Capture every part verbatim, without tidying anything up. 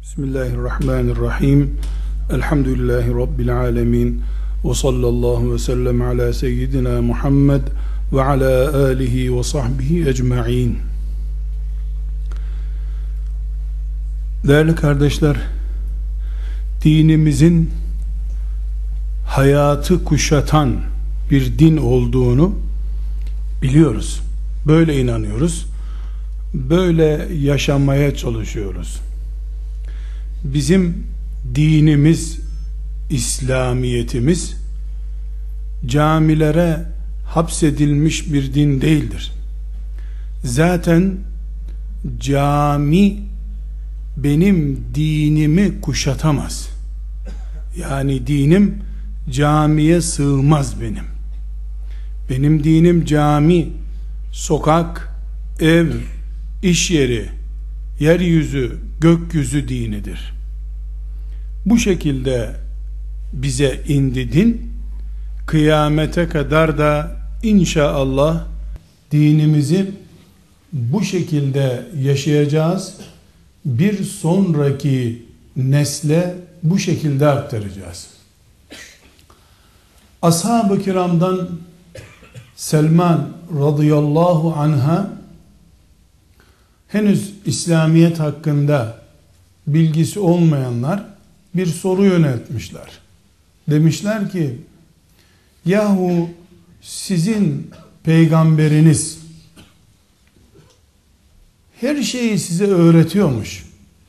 Bismillahirrahmanirrahim. Elhamdülillahi Rabbil alemin. Ve sallallahu ve sellem ala seyyidina Muhammed ve ala alihi ve sahbihi ecma'in. Değerli kardeşler, dinimizin hayatı kuşatan bir din olduğunu biliyoruz. Böyle inanıyoruz. Böyle yaşamaya çalışıyoruz. Bizim dinimiz, İslamiyetimiz camilere hapsedilmiş bir din değildir. Zaten cami benim dinimi kuşatamaz. Yani dinim camiye sığmaz benim. Benim dinim cami, sokak, ev, iş yeri, yeryüzü, gökyüzü dinidir. Bu şekilde bize indi din. Kıyamete kadar da inşallah dinimizi bu şekilde yaşayacağız. Bir sonraki nesle bu şekilde aktaracağız. Ashab-ı kiramdan Selman radıyallahu anha henüz İslamiyet hakkında bilgisi olmayanlar bir soru yöneltmişler. Demişler ki, yahu sizin peygamberiniz her şeyi size öğretiyormuş.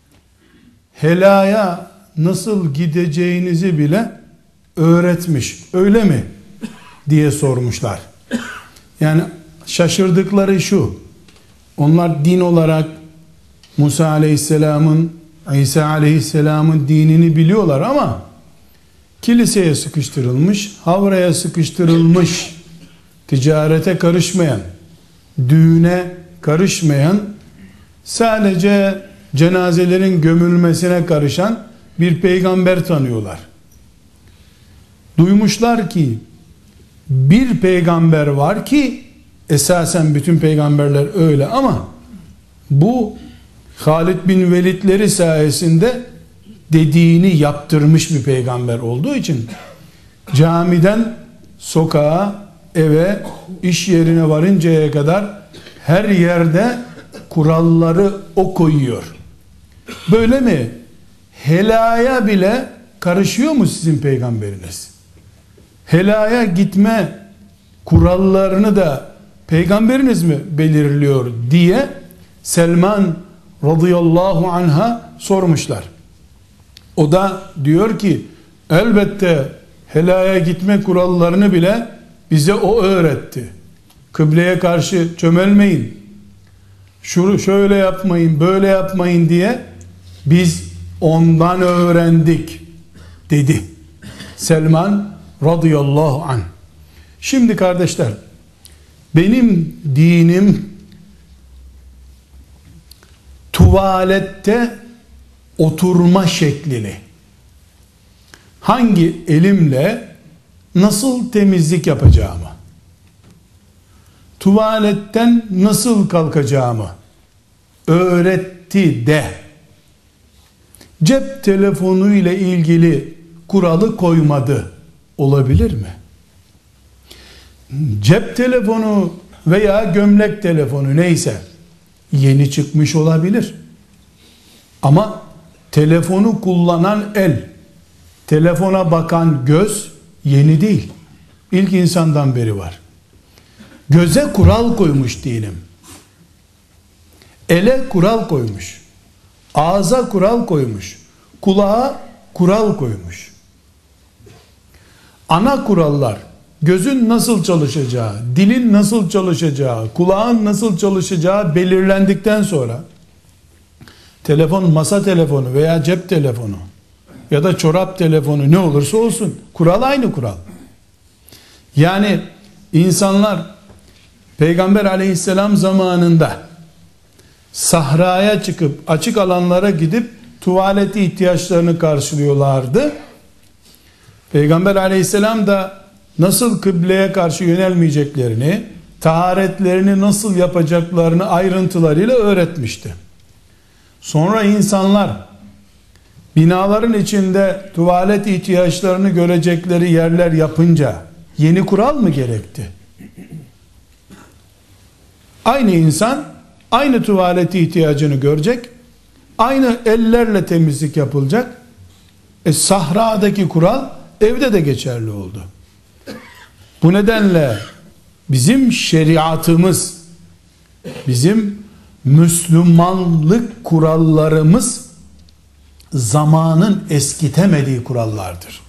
Helaya nasıl gideceğinizi bile öğretmiş. Öyle mi? diye sormuşlar. Yani şaşırdıkları şu: onlar din olarak Musa aleyhisselamın, İsa aleyhisselamın dinini biliyorlar ama kiliseye sıkıştırılmış, havraya sıkıştırılmış, ticarete karışmayan, düğüne karışmayan, sadece cenazelerin gömülmesine karışan bir peygamber tanıyorlar. Duymuşlar ki bir peygamber var ki, esasen bütün peygamberler öyle ama bu Halid bin Velidleri sayesinde dediğini yaptırmış bir peygamber olduğu için camiden sokağa, eve, iş yerine varıncaya kadar her yerde kuralları o koyuyor. Böyle mi? Helaya bile karışıyor mu sizin peygamberiniz? Helaya gitme kurallarını da peygamberiniz mi belirliyor diye Selman radıyallahu anha sormuşlar. O da diyor ki, elbette helaya gitme kurallarını bile bize o öğretti. Kıbleye karşı çömelmeyin, şunu şöyle yapmayın, böyle yapmayın diye biz ondan öğrendik dedi Selman radıyallahu anh. Şimdi kardeşler, benim dinim tuvalette oturma şeklini, hangi elimle nasıl temizlik yapacağımı, tuvaletten nasıl kalkacağımı öğretti de cep telefonu ile ilgili kuralı koymadı. Olabilir mi? Cep telefonu veya gömlek telefonu neyse yeni çıkmış olabilir. Ama telefonu kullanan el, telefona bakan göz yeni değil. İlk insandan beri var. Göze kural koymuş dinim. Ele kural koymuş. Ağza kural koymuş. Kulağa kural koymuş. Ana kurallar, gözün nasıl çalışacağı, dilin nasıl çalışacağı, kulağın nasıl çalışacağı belirlendikten sonra telefon, masa telefonu veya cep telefonu ya da çorap telefonu ne olursa olsun kural aynı kural. Yani insanlar Peygamber aleyhisselam zamanında sahraya çıkıp açık alanlara gidip tuvaleti ihtiyaçlarını karşılıyorlardı. Peygamber aleyhisselam da nasıl kıbleye karşı yönelmeyeceklerini, taharetlerini nasıl yapacaklarını ayrıntılarıyla öğretmişti. Sonra insanlar binaların içinde tuvalet ihtiyaçlarını görecekleri yerler yapınca yeni kural mı gerekti? Aynı insan aynı tuvalet ihtiyacını görecek, aynı ellerle temizlik yapılacak. E, sahradaki kural evde de geçerli oldu. Bu nedenle bizim şeriatımız, bizim Müslümanlık kurallarımız zamanın eskitemediği kurallardır.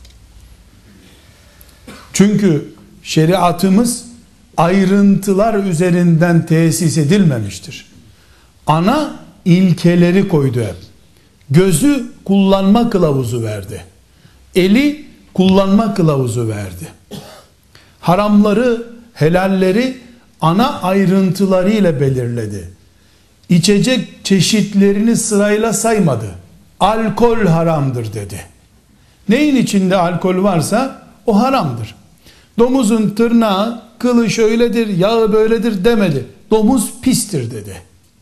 Çünkü şeriatımız ayrıntılar üzerinden tesis edilmemiştir. Ana ilkeleri koydu hep. Gözü kullanma kılavuzu verdi. Eli kullanma kılavuzu verdi. Haramları, helalleri ana ayrıntılarıyla belirledi. İçecek çeşitlerini sırayla saymadı. Alkol haramdır dedi. Neyin içinde alkol varsa o haramdır. Domuzun tırnağı, kılı şöyledir, yağı böyledir demedi. Domuz pistir dedi.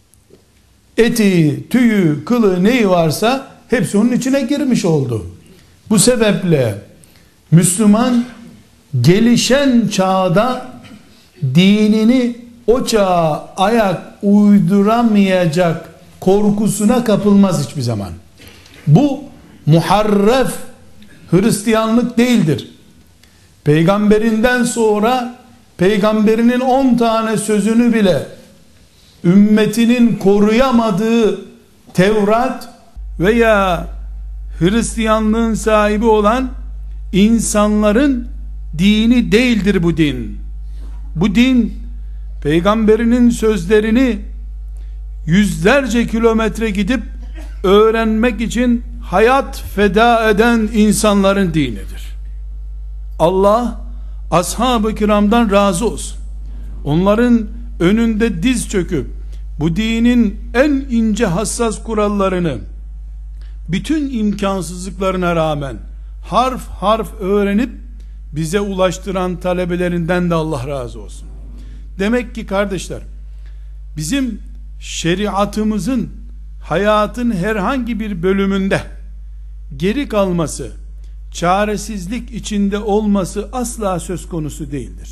Eti, tüyü, kılı neyi varsa hepsi onun içine girmiş oldu. Bu sebeple Müslüman gelişen çağda dinini o çağa ayak uyduramayacak korkusuna kapılmaz hiçbir zaman. Bu muharref Hristiyanlık değildir. Peygamberinden sonra peygamberinin on tane sözünü bile ümmetinin koruyamadığı Tevrat veya Hristiyanlığın sahibi olan insanların dini değildir bu din. Bu din peygamberinin sözlerini yüzlerce kilometre gidip öğrenmek için hayat feda eden insanların dinidir. Allah ashab-ı kiramdan razı olsun. Onların önünde diz çöküp bu dinin en ince hassas kurallarını bütün imkansızlıklarına rağmen harf harf öğrenip bize ulaştıran talebelerinden de Allah razı olsun. Demek ki kardeşler, bizim şeriatımızın hayatın herhangi bir bölümünde geri kalması, çaresizlik içinde olması asla söz konusu değildir.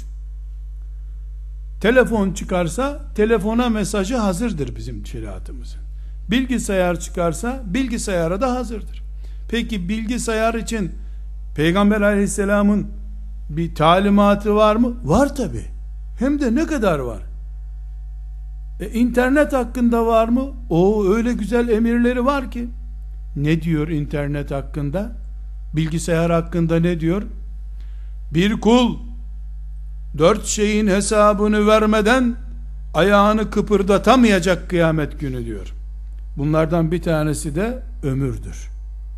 Telefon çıkarsa telefona mesajı hazırdır bizim şeriatımızın. Bilgisayar çıkarsa bilgisayara da hazırdır. Peki bilgisayar için Peygamber Aleyhisselam'ın bir talimatı var mı? Var tabi. Hem de ne kadar var? E, internet hakkında var mı? O öyle güzel emirleri var ki. Ne diyor internet hakkında? Bilgisayar hakkında ne diyor? Bir kul dört şeyin hesabını vermeden ayağını kıpırdatamayacak kıyamet günü diyor. Bunlardan bir tanesi de ömürdür.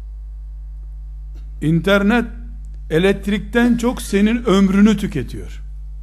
İnternet elektrikten çok senin ömrünü tüketiyor.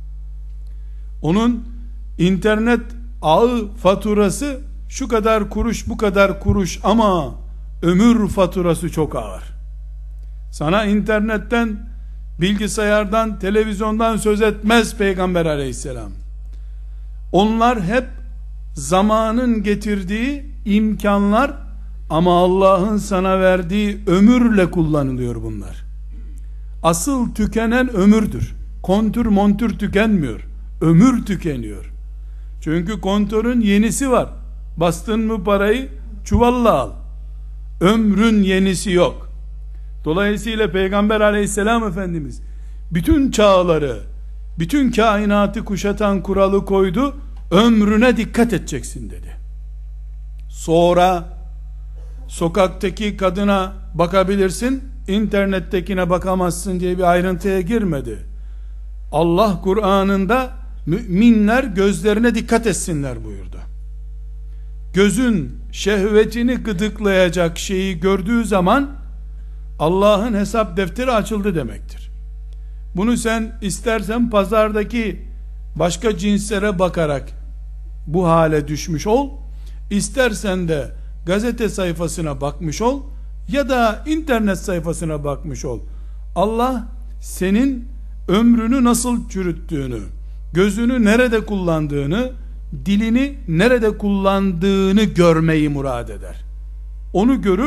Onun internet ağı faturası şu kadar kuruş bu kadar kuruş ama ömür faturası çok ağır. Sana internetten, bilgisayardan, televizyondan söz etmez Peygamber Aleyhisselam. Onlar hep zamanın getirdiği imkanlar ama Allah'ın sana verdiği ömürle kullanılıyor bunlar. Asıl tükenen ömürdür. Kontür montür tükenmiyor. Ömür tükeniyor. Çünkü kontörün yenisi var. Bastın mı parayı çuvalla al. Ömrün yenisi yok. Dolayısıyla Peygamber Aleyhisselam Efendimiz bütün çağları, bütün kainatı kuşatan kuralı koydu. Ömrüne dikkat edeceksin dedi. Sonra sokaktaki kadına bakabilirsin, internettekine bakamazsın diye bir ayrıntıya girmedi. Allah Kur'an'ında müminler gözlerine dikkat etsinler buyurdu. Gözün şehvetini gıdıklayacak şeyi gördüğü zaman Allah'ın hesap defteri açıldı demektir. Bunu sen istersen pazardaki başka cinslere bakarak bu hale düşmüş ol, istersen de gazete sayfasına bakmış ol ya da internet sayfasına bakmış ol. Allah senin ömrünü nasıl çürüttüğünü, gözünü nerede kullandığını, dilini nerede kullandığını görmeyi murad eder. Onu görür,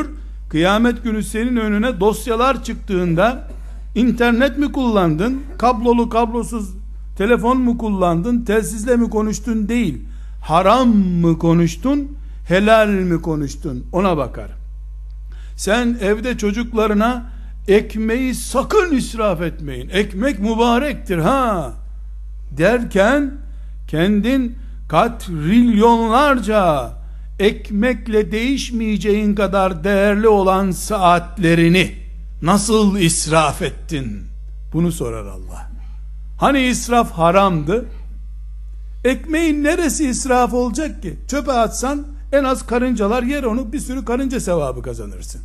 Kıyamet günü senin önüne dosyalar çıktığında internet mi kullandın, kablolu kablosuz telefon mu kullandın, telsizle mi konuştun değil, haram mı konuştun, helal mi konuştun, ona bakar. Sen evde çocuklarına ekmeği sakın israf etmeyin, ekmek mübarektir ha derken, kendin katrilyonlarca ekmekle değişmeyeceğin kadar değerli olan saatlerini nasıl israf ettin? Bunu sorar Allah. Hani israf haramdı? Ekmeğin neresi israf olacak ki? Çöpe atsan en az karıncalar yer onu, bir sürü karınca sevabı kazanırsın.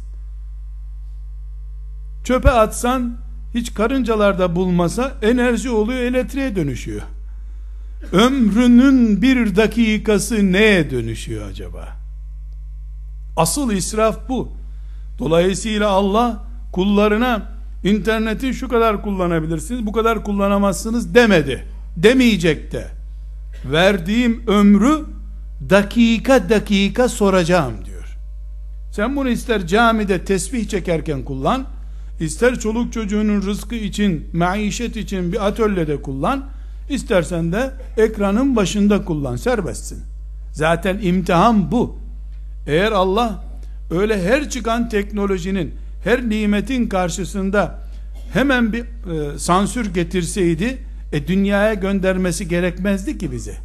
Çöpe atsan hiç karıncalar da bulmasa enerji oluyor, elektriğe dönüşüyor. Ömrünün bir dakikası neye dönüşüyor acaba? Asıl israf bu. Dolayısıyla Allah kullarına interneti şu kadar kullanabilirsiniz, bu kadar kullanamazsınız demedi. Demeyecek de. Verdiğim ömrü dakika dakika soracağım diyor. Sen bunu ister camide tesbih çekerken kullan, ister çoluk çocuğunun rızkı için, maişet için bir atölyede kullan, İstersen de ekranın başında kullan, serbestsin. Zaten imtihan bu. Eğer Allah öyle her çıkan teknolojinin, her nimetin karşısında hemen bir e, sansür getirseydi, e, dünyaya göndermesi gerekmezdi ki bize.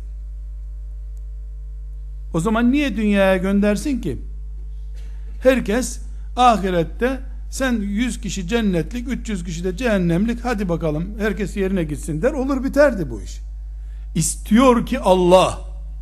O zaman niye dünyaya göndersin ki? Herkes ahirette sen yüz kişi cennetlik, üç yüz kişi de cehennemlik, hadi bakalım herkes yerine gitsin der, olur biterdi bu iş. İstiyor ki Allah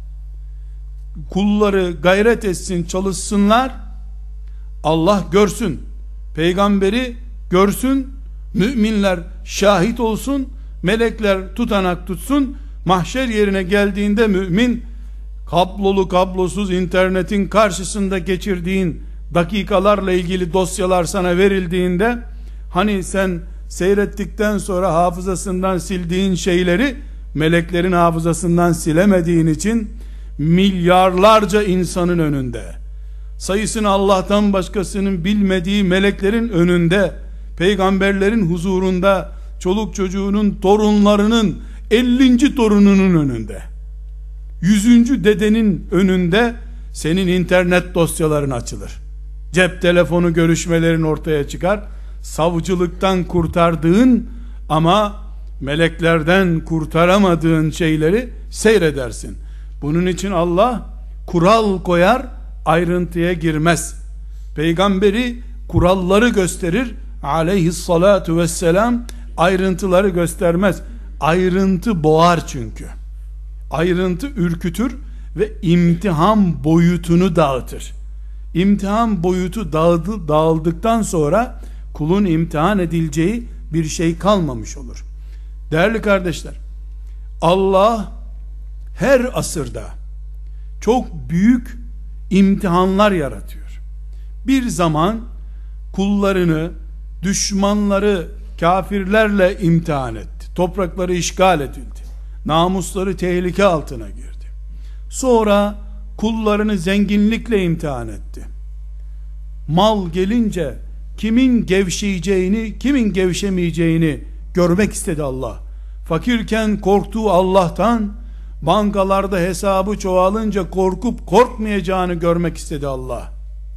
kulları gayret etsin, çalışsınlar, Allah görsün, peygamberi görsün, müminler şahit olsun, melekler tutanak tutsun, mahşer yerine geldiğinde mümin, kablolu kablosuz internetin karşısında geçirdiğin dakikalarla ilgili dosyalar sana verildiğinde, hani sen seyrettikten sonra hafızasından sildiğin şeyleri meleklerin hafızasından silemediğin için milyarlarca insanın önünde, sayısını Allah'tan başkasının bilmediği meleklerin önünde, peygamberlerin huzurunda, çoluk çocuğunun, torunlarının ellinci torununun önünde, yüzüncü dedenin önünde senin internet dosyaların açılır. Cep telefonu görüşmelerin ortaya çıkar. Savcılıktan kurtardığın ama meleklerden kurtaramadığın şeyleri seyredersin. Bunun için Allah kural koyar, ayrıntıya girmez. Peygamberi kuralları gösterir, aleyhissalatu vesselam ayrıntıları göstermez. Ayrıntı boğar çünkü. Ayrıntı ürkütür ve imtihan boyutunu dağıtır. İmtihan boyutu dağıldı, dağıldıktan sonra kulun imtihan edileceği bir şey kalmamış olur. Değerli kardeşler, Allah her asırda çok büyük imtihanlar yaratıyor. Bir zaman kullarını, düşmanları, kafirlerle imtihan etti. Toprakları işgal edildi. Namusları tehlike altına girdi. Sonra kullarını zenginlikle imtihan etti. Mal gelince kimin gevşeyeceğini, kimin gevşemeyeceğini görmek istedi Allah. Fakirken korktuğu Allah'tan, bankalarda hesabı çoğalınca korkup korkmayacağını görmek istedi Allah.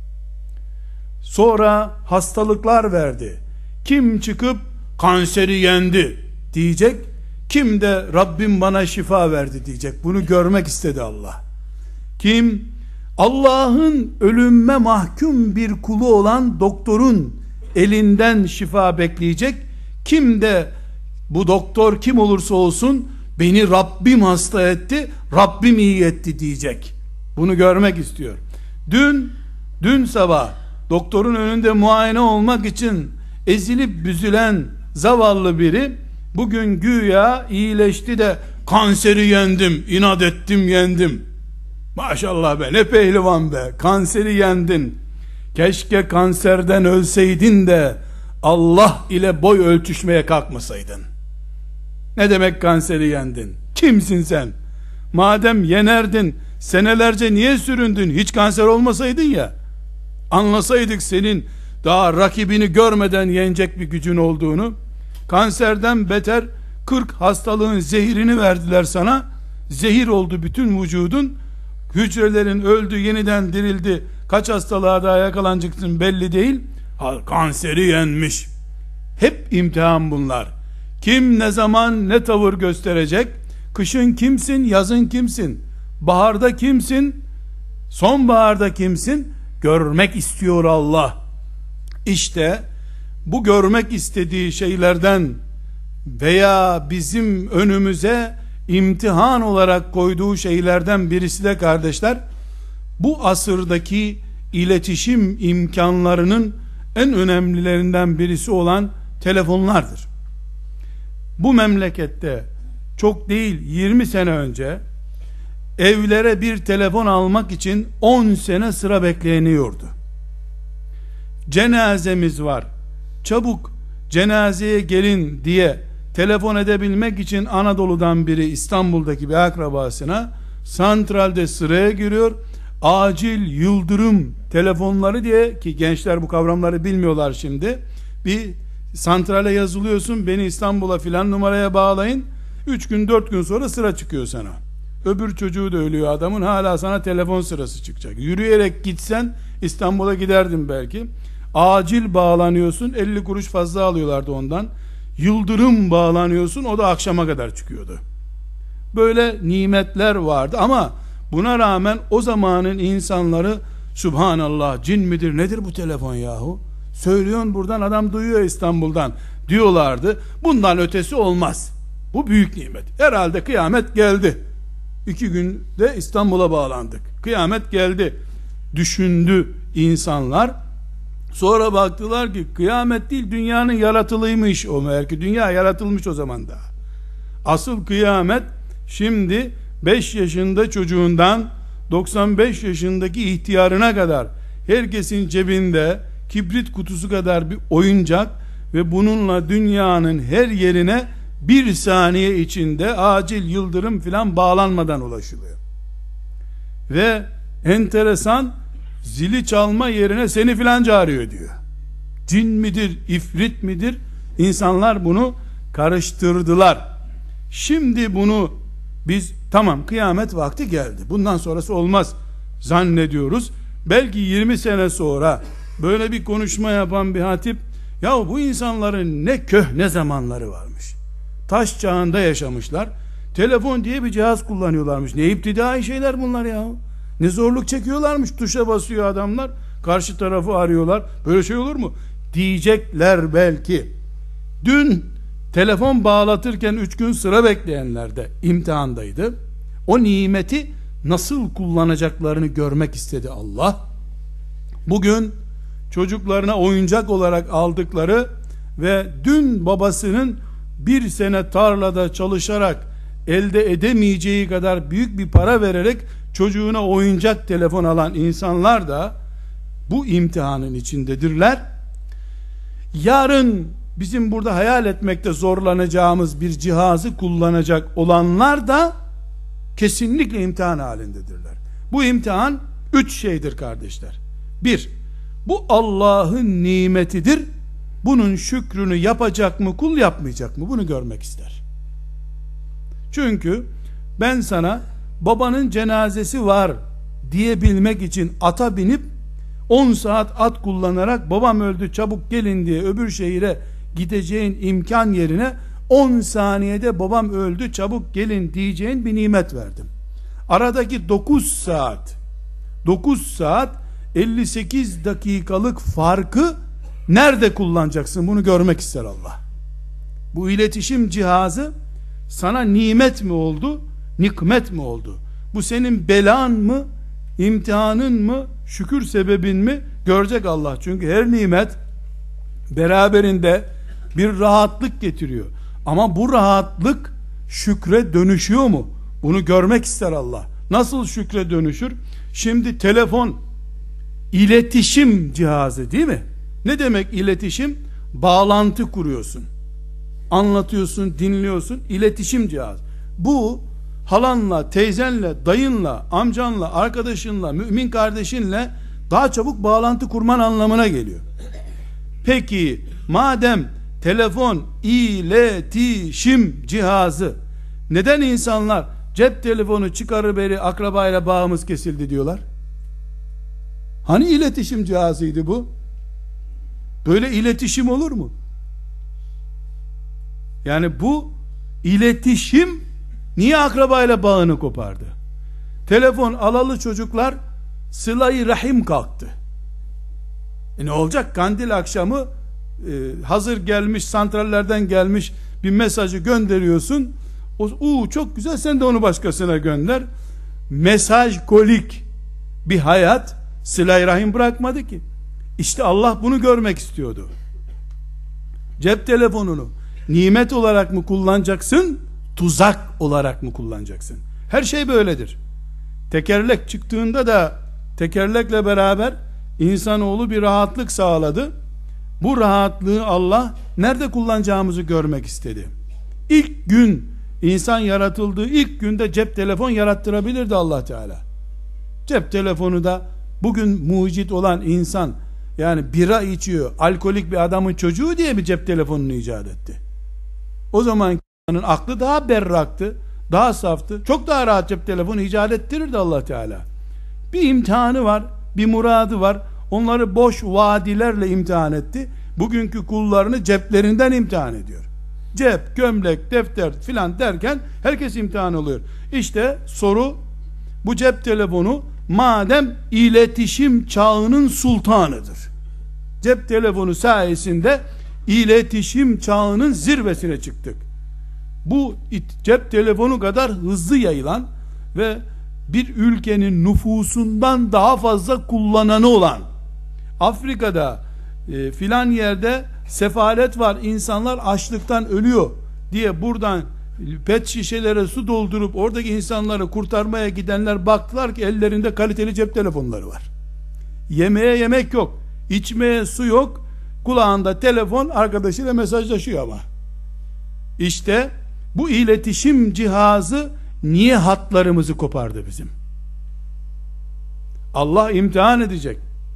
Sonra hastalıklar verdi. Kim çıkıp kanseri yendi diyecek, kim de Rabbim bana şifa verdi diyecek. Bunu görmek istedi Allah. Kim Allah'ın ölüme mahkum bir kulu olan doktorun elinden şifa bekleyecek, kim de bu doktor kim olursa olsun beni Rabbim hasta etti, Rabbim iyi etti diyecek. Bunu görmek istiyor. Dün dün sabah doktorun önünde muayene olmak için ezilip büzülen zavallı biri bugün güya iyileşti de kanseri yendim, inat ettim, yendim. Maşallah be, ne pehlivan be, kanseri yendin. Keşke kanserden ölseydin de Allah ile boy ölçüşmeye kalkmasaydın. Ne demek kanseri yendin? Kimsin sen? Madem yenerdin, senelerce niye süründün? Hiç kanser olmasaydın ya. Anlasaydık senin daha rakibini görmeden yenecek bir gücün olduğunu, kanserden beter kırk hastalığın zehirini verdiler sana. Zehir oldu bütün vücudun. Hücrelerin öldü, yeniden dirildi. Kaç hastalığa daha yakalanacaksın belli değil. Ha, kanseri yenmiş. Hep imtihan bunlar. Kim ne zaman ne tavır gösterecek? Kışın kimsin, yazın kimsin? Baharda kimsin? Sonbaharda kimsin? Görmek istiyor Allah. İşte bu görmek istediği şeylerden veya bizim önümüze imtihan olarak koyduğu şeylerden birisi de kardeşler, bu asırdaki iletişim imkanlarının en önemlilerinden birisi olan telefonlardır. Bu memlekette çok değil yirmi sene önce evlere bir telefon almak için on sene sıra bekleniyordu. Cenazemiz var, çabuk cenazeye gelin diye telefon edebilmek için Anadolu'dan biri İstanbul'daki bir akrabasına santralde sıraya giriyor. Acil yıldırım telefonları diye, ki gençler bu kavramları bilmiyorlar şimdi, bir santrale yazılıyorsun, beni İstanbul'a filan numaraya bağlayın, üç gün dört gün sonra sıra çıkıyor sana. Öbür çocuğu da ölüyor adamın, hala sana telefon sırası çıkacak. Yürüyerek gitsen İstanbul'a giderdin belki. Acil bağlanıyorsun, elli kuruş fazla alıyorlardı ondan. Yıldırım bağlanıyorsun, o da akşama kadar çıkıyordu. Böyle nimetler vardı ama buna rağmen o zamanın insanları Subhanallah, cin midir nedir bu telefon yahu? Söylüyorsun buradan, adam duyuyor İstanbul'dan diyorlardı. Bundan ötesi olmaz. Bu büyük nimet. Herhalde kıyamet geldi. İki günde İstanbul'a bağlandık. Kıyamet geldi düşündü insanlar. Sonra baktılar ki kıyamet değil, dünyanın yaratılıymış o, meğer ki dünya yaratılmış o zaman da. Asıl kıyamet şimdi beş yaşında çocuğundan doksan beş yaşındaki ihtiyarına kadar herkesin cebinde kibrit kutusu kadar bir oyuncak ve bununla dünyanın her yerine bir saniye içinde acil yıldırım filan bağlanmadan ulaşılıyor. Ve enteresan, zili çalma yerine seni filanca arıyor diyor. Cin midir, ifrit midir? İnsanlar bunu karıştırdılar. Şimdi bunu biz tamam kıyamet vakti geldi, bundan sonrası olmaz zannediyoruz. Belki yirmi sene sonra böyle bir konuşma yapan bir hatip, ya bu insanların ne köhne zamanları varmış. Taş çağında yaşamışlar. Telefon diye bir cihaz kullanıyorlarmış. Ne iptidai şeyler bunlar ya. Ne zorluk çekiyorlarmış. Tuşa basıyor adamlar, karşı tarafı arıyorlar. Böyle şey olur mu? Diyecekler belki. Dün telefon bağlatırken üç gün sıra bekleyenler de imtihandaydı. O nimeti nasıl kullanacaklarını görmek istedi Allah. Bugün çocuklarına oyuncak olarak aldıkları ve dün babasının bir sene tarlada çalışarak elde edemeyeceği kadar büyük bir para vererek çocuğuna oyuncak telefon alan insanlar da bu imtihanın içindedirler. Yarın bizim burada hayal etmekte zorlanacağımız bir cihazı kullanacak olanlar da kesinlikle imtihan halindedirler. Bu imtihan üç şeydir kardeşler. Bir, bu Allah'ın nimetidir. Bunun şükrünü yapacak mı kul, yapmayacak mı? Bunu görmek ister. Çünkü ben sana babanın cenazesi var diyebilmek için ata binip on saat at kullanarak babam öldü çabuk gelin diye öbür şehire gideceğin imkan yerine on saniyede babam öldü çabuk gelin diyeceğin bir nimet verdim. Aradaki dokuz saat dokuz saat elli sekiz dakikalık farkı nerede kullanacaksın? Bunu görmek ister Allah. Bu iletişim cihazı sana nimet mi oldu, nikmet mi oldu? Bu senin belan mı, imtihanın mı, şükür sebebin mi? Görecek Allah. Çünkü her nimet beraberinde bir rahatlık getiriyor. Ama bu rahatlık şükre dönüşüyor mu? Bunu görmek ister Allah. Nasıl şükre dönüşür? Şimdi telefon iletişim cihazı değil mi? Ne demek iletişim? Bağlantı kuruyorsun, anlatıyorsun, dinliyorsun. İletişim cihazı. Bu halanla, teyzenle, dayınla, amcanla, arkadaşınla, mümin kardeşinle Daha çabuk bağlantı kurman anlamına geliyor. Peki madem telefon iletişim cihazı, neden insanlar cep telefonu çıkarıveri akrabayla bağımız kesildi diyorlar? Hani iletişim cihazıydı bu? Böyle iletişim olur mu? Yani bu iletişim niye akrabayla bağını kopardı? Telefon alalı çocuklar sıla-i rahim kalktı. E ne olacak? Kandil akşamı e, hazır gelmiş, santrallerden gelmiş bir mesajı gönderiyorsun. O uu, çok güzel, sen de onu başkasına gönder. Mesaj kolik bir hayat sıla-i rahim bırakmadı ki. İşte Allah bunu görmek istiyordu. Cep telefonunu nimet olarak mı kullanacaksın, tuzak olarak mı kullanacaksın? Her şey böyledir. Tekerlek çıktığında da tekerlekle beraber insanoğlu bir rahatlık sağladı. Bu rahatlığı Allah nerede kullanacağımızı görmek istedi. İlk gün, insan yaratıldığı ilk günde cep telefon yarattırabilirdi Allah Teala. Cep telefonu da bugün mucit olan insan, yani bira içiyor, alkolik bir adamın çocuğu diye bir cep telefonunu icat etti. O zaman aklı daha berraktı, daha saftı. Çok daha rahat cep telefonu icat ettirirdi Allah Teala. Bir imtihanı var, bir muradı var. Onları boş vaadilerle imtihan etti. Bugünkü kullarını ceplerinden imtihan ediyor. Cep, gömlek, defter filan derken herkes imtihan oluyor. İşte soru, bu cep telefonu madem iletişim çağının sultanıdır, cep telefonu sayesinde iletişim çağının zirvesine çıktık. Bu cep telefonu kadar hızlı yayılan ve bir ülkenin nüfusundan daha fazla kullananı olan, Afrika'da e, filan yerde sefalet var, insanlar açlıktan ölüyor diye buradan pet şişelere su doldurup oradaki insanları kurtarmaya gidenler baktılar ki ellerinde kaliteli cep telefonları var. Yemeğe yemek yok, içmeye su yok, kulağında telefon, arkadaşıyla mesajlaşıyor ama. İşte bu iletişim cihazı niye hatlarımızı kopardı bizim? Allah imtihan edecek.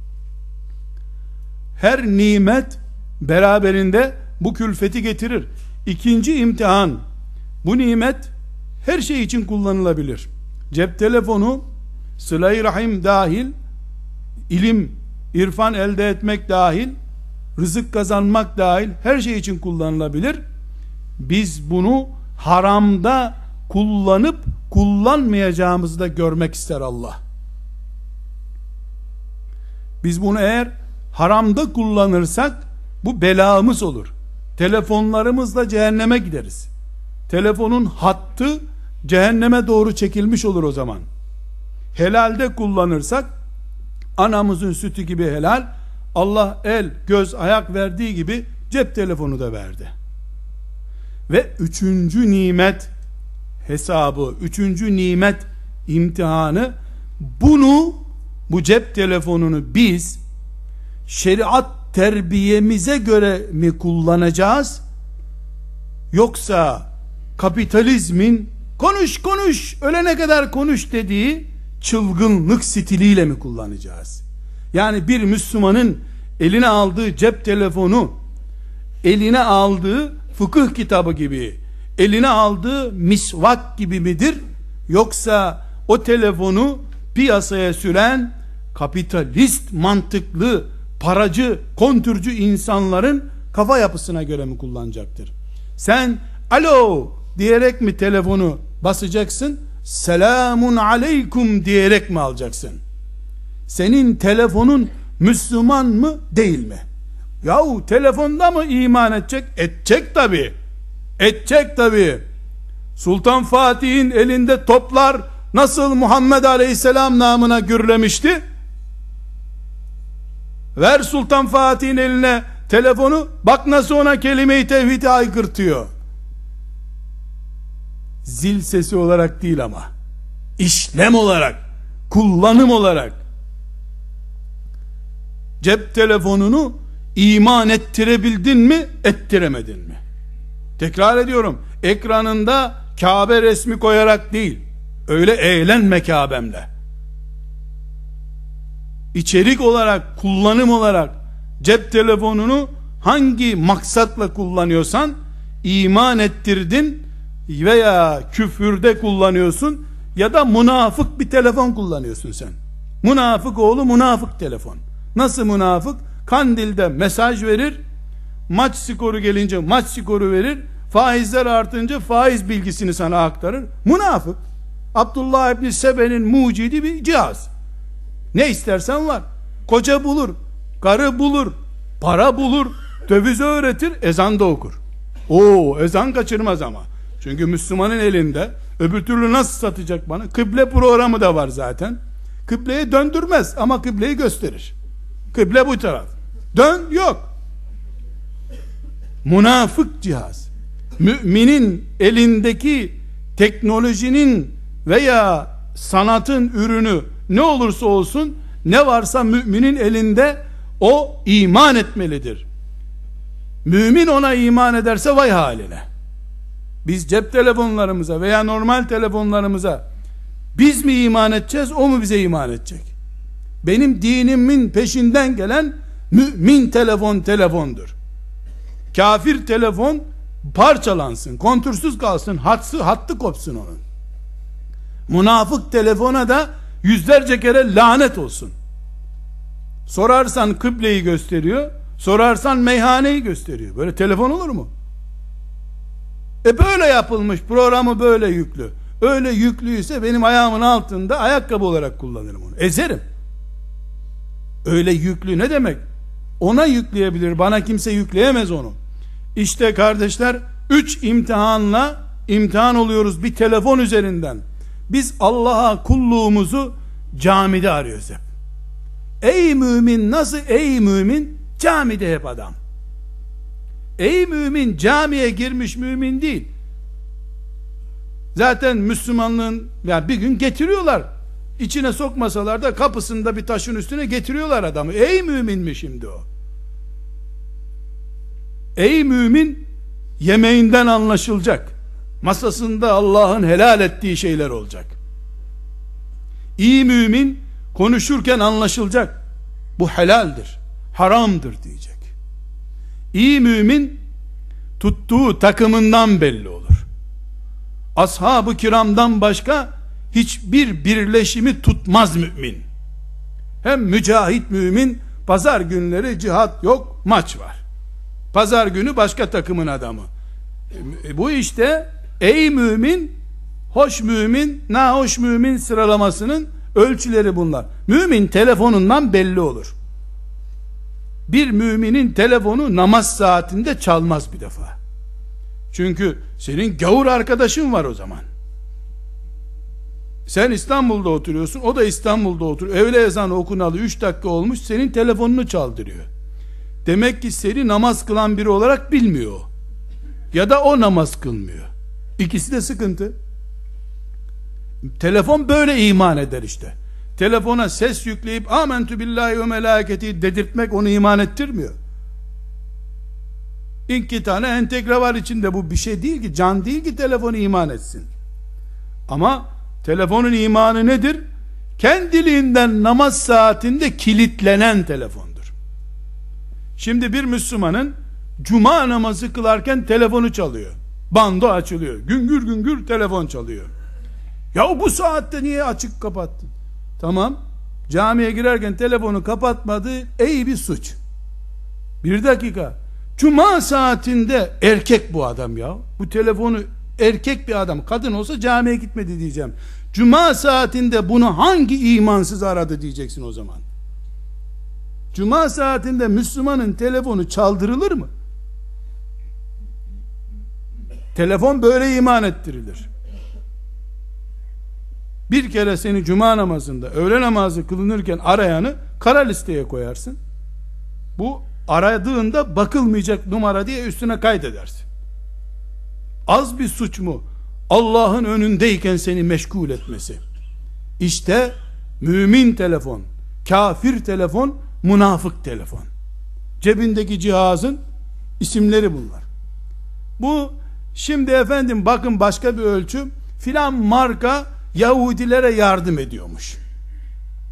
Her nimet beraberinde bu külfeti getirir. İkinci imtihan, bu nimet her şey için kullanılabilir. Cep telefonu sıla-i rahim dahil, ilim, irfan elde etmek dahil, rızık kazanmak dahil her şey için kullanılabilir. Biz bunu haramda kullanıp kullanmayacağımızı da görmek ister Allah. Biz bunu eğer haramda kullanırsak bu belamız olur. Telefonlarımızla cehenneme gideriz. Telefonun hattı cehenneme doğru çekilmiş olur o zaman. Helalde kullanırsak anamızın sütü gibi helal, Allah el, göz, ayak verdiği gibi cep telefonu da verdi. Ve üçüncü nimet hesabı, üçüncü nimet imtihanı, bunu, bu cep telefonunu biz şeriat terbiyemize göre mi kullanacağız, yoksa kapitalizmin konuş konuş ölene kadar konuş dediği çılgınlık stiliyle mi kullanacağız? Yani bir Müslümanın eline aldığı cep telefonu, eline aldığı fıkıh kitabı gibi, eline aldığı misvak gibi midir? Yoksa o telefonu piyasaya süren kapitalist mantıklı, paracı, kontürcü insanların kafa yapısına göre mi kullanacaktır? Sen alo diyerek mi telefonu basacaksın, selamun aleyküm diyerek mi alacaksın? Senin telefonun Müslüman mı değil mi? Yahu telefonda mı iman edecek? Edecek tabi. Edecek tabi. Sultan Fatih'in elinde toplar nasıl Muhammed Aleyhisselam namına gürlemişti? Ver Sultan Fatih'in eline telefonu, bak nasıl ona kelime-i tevhidi aykırtıyor. Zil sesi olarak değil ama işlem olarak, kullanım olarak. Cep telefonunu iman ettirebildin mi, ettiremedin mi? Tekrar ediyorum, ekranında Kabe resmi koyarak değil, öyle eğlenme Kabe'mle. içerik olarak, kullanım olarak cep telefonunu hangi maksatla kullanıyorsan, iman ettirdin veya küfürde kullanıyorsun ya da münafık bir telefon kullanıyorsun sen. Münafık oğlu münafık telefon. Nasıl münafık? Kandil'de mesaj verir, maç skoru gelince maç skoru verir, faizler artınca faiz bilgisini sana aktarır. Münafık. Abdullah İbni Sebe'nin mucidi bir cihaz. Ne istersen var. Koca bulur, karı bulur, para bulur, döviz öğretir, ezan da okur. Oo, ezan kaçırmaz ama. Çünkü Müslümanın elinde, öbür türlü nasıl satacak bana? Kıble programı da var zaten. Kıbleyi döndürmez ama kıbleyi gösterir. Kıble bu taraf. Dön, yok. Münafık cihaz. Müminin elindeki teknolojinin veya sanatın ürünü ne olursa olsun, ne varsa müminin elinde o iman etmelidir. Mümin ona iman ederse vay haline. Biz cep telefonlarımıza veya normal telefonlarımıza biz mi iman edeceğiz, o mu bize iman edecek? Benim dinimin peşinden gelen mümin telefon telefondur. Kafir telefon parçalansın, kontürsüz kalsın, hatsı, hattı kopsun onun. Münafık telefona da yüzlerce kere lanet olsun. Sorarsan kıbleyi gösteriyor, sorarsan meyhaneyi gösteriyor. Böyle telefon olur mu? E böyle yapılmış, programı böyle yüklü. Öyle yüklüyse benim ayağımın altında ayakkabı olarak kullanırım onu. Ezerim. Öyle yüklü ne demek? Ona yükleyebilir, bana kimse yükleyemez onu. İşte kardeşler, üç imtihanla imtihan oluyoruz bir telefon üzerinden. Biz Allah'a kulluğumuzu camide arıyoruz hep. Ey mümin, nasıl ey mümin? Camide hep adam. Ey mümin, camiye girmiş mümin değil. Zaten Müslümanlığın, yani bir gün getiriyorlar. İçine sokmasalar da kapısında bir taşın üstüne getiriyorlar adamı. Ey mümin mi şimdi o? Ey mümin, yemeğinden anlaşılacak. Masasında Allah'ın helal ettiği şeyler olacak. İyi mümin, konuşurken anlaşılacak. Bu helaldir, haramdır diyecek. İyi mümin, tuttuğu takımından belli olur. Ashab-ı kiramdan başka hiçbir birleşimi tutmaz mümin. Hem mücahit mümin, pazar günleri cihat yok, maç var. Pazar günü başka takımın adamı. E, bu işte ey mümin, hoş mümin, nahoş mümin sıralamasının ölçüleri bunlar. Mümin telefonundan belli olur. Bir müminin telefonu namaz saatinde çalmaz bir defa. Çünkü senin gavur arkadaşın var o zaman. Sen İstanbul'da oturuyorsun, o da İstanbul'da oturuyor. Öğle ezanı okunalı üç dakika olmuş, senin telefonunu çaldırıyor. Demek ki seni namaz kılan biri olarak bilmiyor o. Ya da o namaz kılmıyor. İkisi de sıkıntı. Telefon böyle iman eder işte. Telefona ses yükleyip amentü billahi ve melaketi dedirtmek onu iman ettirmiyor. İki tane entegre var içinde, bu bir şey değil ki, can değil ki telefonu iman etsin. Ama telefonun imanı nedir? Kendiliğinden namaz saatinde kilitlenen telefondur. Şimdi bir Müslümanın cuma namazı kılarken telefonu çalıyor. Bando açılıyor. Güngür güngür telefon çalıyor. Ya bu saatte niye açık kapattın? Tamam. Camiye girerken telefonu kapatmadı. Ey bir suç. Bir dakika. Cuma saatinde erkek bu adam ya. Bu telefonu erkek bir adam. Kadın olsa camiye gitmedi diyeceğim. Cuma saatinde bunu hangi imansız aradı diyeceksin o zaman. Cuma saatinde Müslümanın telefonu çaldırılır mı? Telefon böyle iman ettirilir. Bir kere seni cuma namazında, öğle namazı kılınırken arayanı kara listeye koyarsın. Bu aradığında bakılmayacak numara diye üstüne kaydedersin. Az bir suç mu Allah'ın önündeyken seni meşgul etmesi? İşte mümin telefon, kafir telefon, münafık telefon. Cebindeki cihazın isimleri bunlar. Bu şimdi efendim bakın başka bir ölçü, filan marka Yahudilere yardım ediyormuş.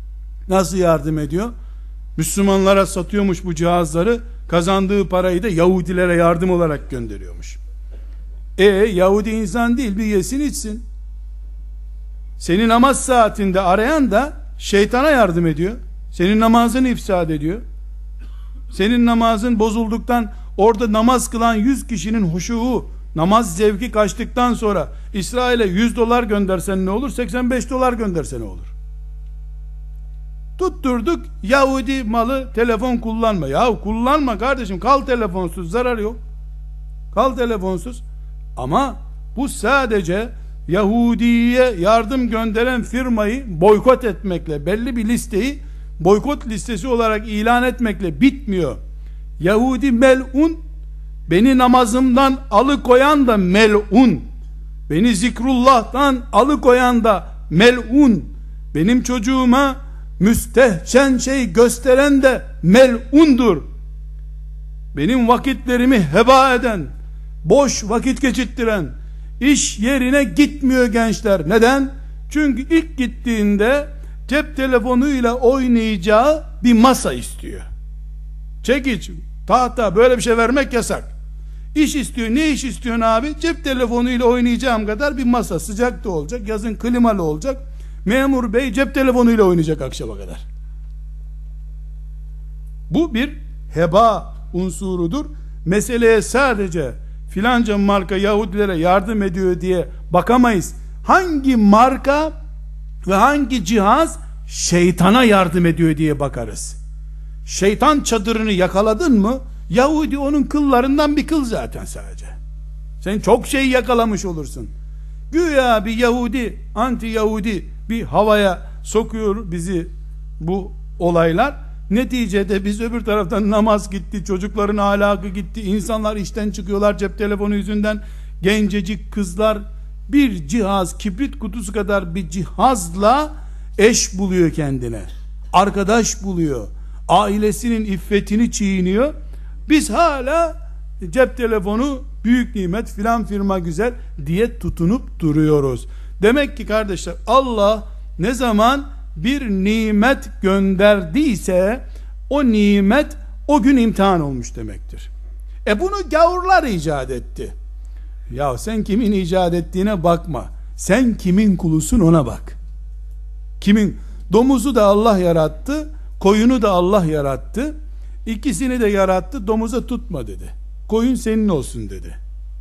Nasıl yardım ediyor? Müslümanlara satıyormuş bu cihazları, kazandığı parayı da Yahudilere yardım olarak gönderiyormuş. E Yahudi insan değil, bir yesin içsin. Senin namaz saatinde arayan da şeytana yardım ediyor. Senin namazını ifsad ediyor. Senin namazın bozulduktan, orada namaz kılan yüz kişinin huşuğu, namaz zevki kaçtıktan sonra İsrail'e yüz dolar göndersen ne olur? seksen beş dolar göndersen ne olur? Tutturduk, Yahudi malı telefon kullanma. Ya kullanma kardeşim, kal telefonsuz, zararı yok. Kal telefonsuz. Ama bu sadece Yahudi'ye yardım gönderen firmayı boykot etmekle, belli bir listeyi boykot listesi olarak ilan etmekle bitmiyor. Yahudi mel'un, beni namazımdan alıkoyan da mel'un, beni zikrullah'tan alıkoyan da mel'un, benim çocuğuma müstehcen şey gösteren de mel'undur. Benim vakitlerimi heba eden, boş vakit geçirttiren, iş yerine gitmiyor gençler. Neden? Çünkü ilk gittiğinde cep telefonuyla oynayacağı bir masa istiyor. Çekiç, tahta, böyle bir şey vermek yasak. İş istiyor. Ne iş istiyorsun abi? Cep telefonuyla oynayacağım kadar bir masa. Sıcak da olacak, yazın klimalı olacak. Memur bey cep telefonuyla oynayacak akşama kadar. Bu bir heba unsurudur. Meseleye sadece filanca marka Yahudilere yardım ediyor diye bakamayız. Hangi marka ve hangi cihaz şeytana yardım ediyor diye bakarız. Şeytan çadırını yakaladın mı, Yahudi onun kıllarından bir kıl zaten sadece. Sen çok şey yakalamış olursun. Güya bir Yahudi, anti Yahudi bir havaya sokuyor bizi bu olaylar. Neticede biz öbür taraftan namaz gitti, çocukların ahlakı gitti, insanlar işten çıkıyorlar cep telefonu yüzünden, gencecik kızlar bir cihaz, kibrit kutusu kadar bir cihazla eş buluyor kendine, arkadaş buluyor, ailesinin iffetini çiğniyor. Biz hala cep telefonu büyük nimet, filan firma güzel diye tutunup duruyoruz. Demek ki kardeşler, Allah ne zaman bir nimet gönderdiyse o nimet o gün imtihan olmuş demektir. E bunu gavurlar icat etti. Ya sen kimin icat ettiğine bakma. Sen kimin kulusun ona bak. Kimin? Domuzu da Allah yarattı, koyunu da Allah yarattı. İkisini de yarattı, domuza tutma dedi. Koyun senin olsun dedi.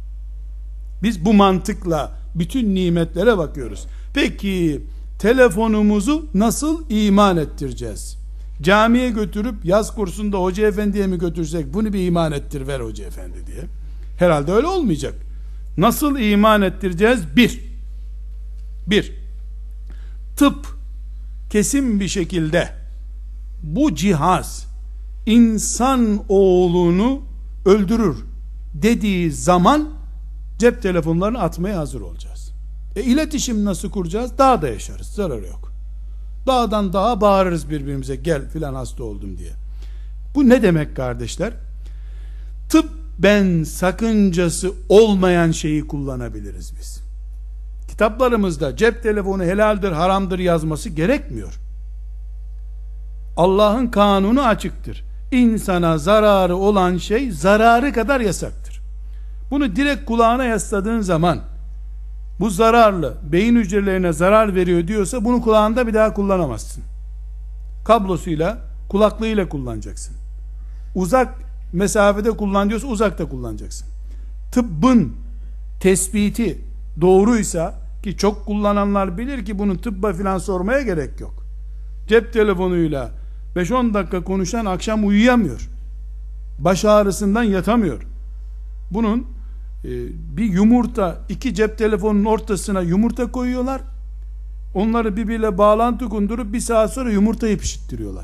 Biz bu mantıkla bütün nimetlere bakıyoruz. Peki telefonumuzu nasıl iman ettireceğiz? Camiye götürüp yaz kursunda hoca efendiye mi götürsek, bunu bir iman ettir ver hoca efendi diye? Herhalde öyle olmayacak. Nasıl iman ettireceğiz? Bir, bir, tıp kesin bir şekilde bu cihaz insan oğlunu öldürür dediği zaman cep telefonlarını atmaya hazır olacağız. E iletişim nasıl kuracağız? Dağda yaşarız, zararı yok. Dağdan dağa bağırırız birbirimize, gel filan hasta oldum diye. Bu ne demek kardeşler? Tıbben sakıncası olmayan şeyi kullanabiliriz biz. Kitaplarımızda cep telefonu helaldir, haramdır yazması gerekmiyor. Allah'ın kanunu açıktır. İnsana zararı olan şey zararı kadar yasaktır. Bunu direkt kulağına yasladığın zaman bu zararlı, beyin hücrelerine zarar veriyor diyorsa bunu kulağında bir daha kullanamazsın. Kablosuyla, kulaklığıyla kullanacaksın. Uzak mesafede kullan diyorsa uzakta kullanacaksın. Tıbbın tespiti doğruysa, ki çok kullananlar bilir ki bunu tıbba filan sormaya gerek yok. Cep telefonuyla beş on dakika konuşan akşam uyuyamıyor. Baş ağrısından yatamıyor. Bunun e, bir yumurta, iki cep telefonunun ortasına yumurta koyuyorlar. Onları birbiriyle bağlantı kundurup bir saat sonra yumurtayı pişirttiriyorlar.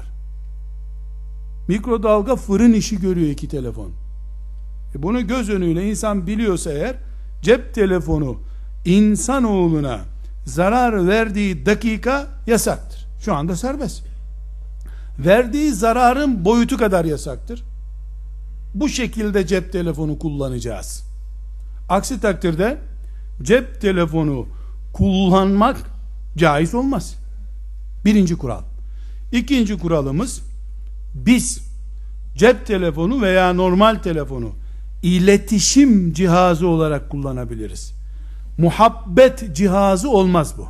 Mikrodalga fırın işi görüyor iki telefon. E bunu göz önüyle insan biliyorsa eğer, cep telefonu insanoğluna zarar verdiği dakika yasaktır. Şu anda serbest. Verdiği zararın boyutu kadar yasaktır. Bu şekilde cep telefonu kullanacağız. Aksi takdirde cep telefonu kullanmak caiz olmaz. Birinci kural. İkinci kuralımız, biz cep telefonu veya normal telefonu iletişim cihazı olarak kullanabiliriz. Muhabbet cihazı olmaz bu.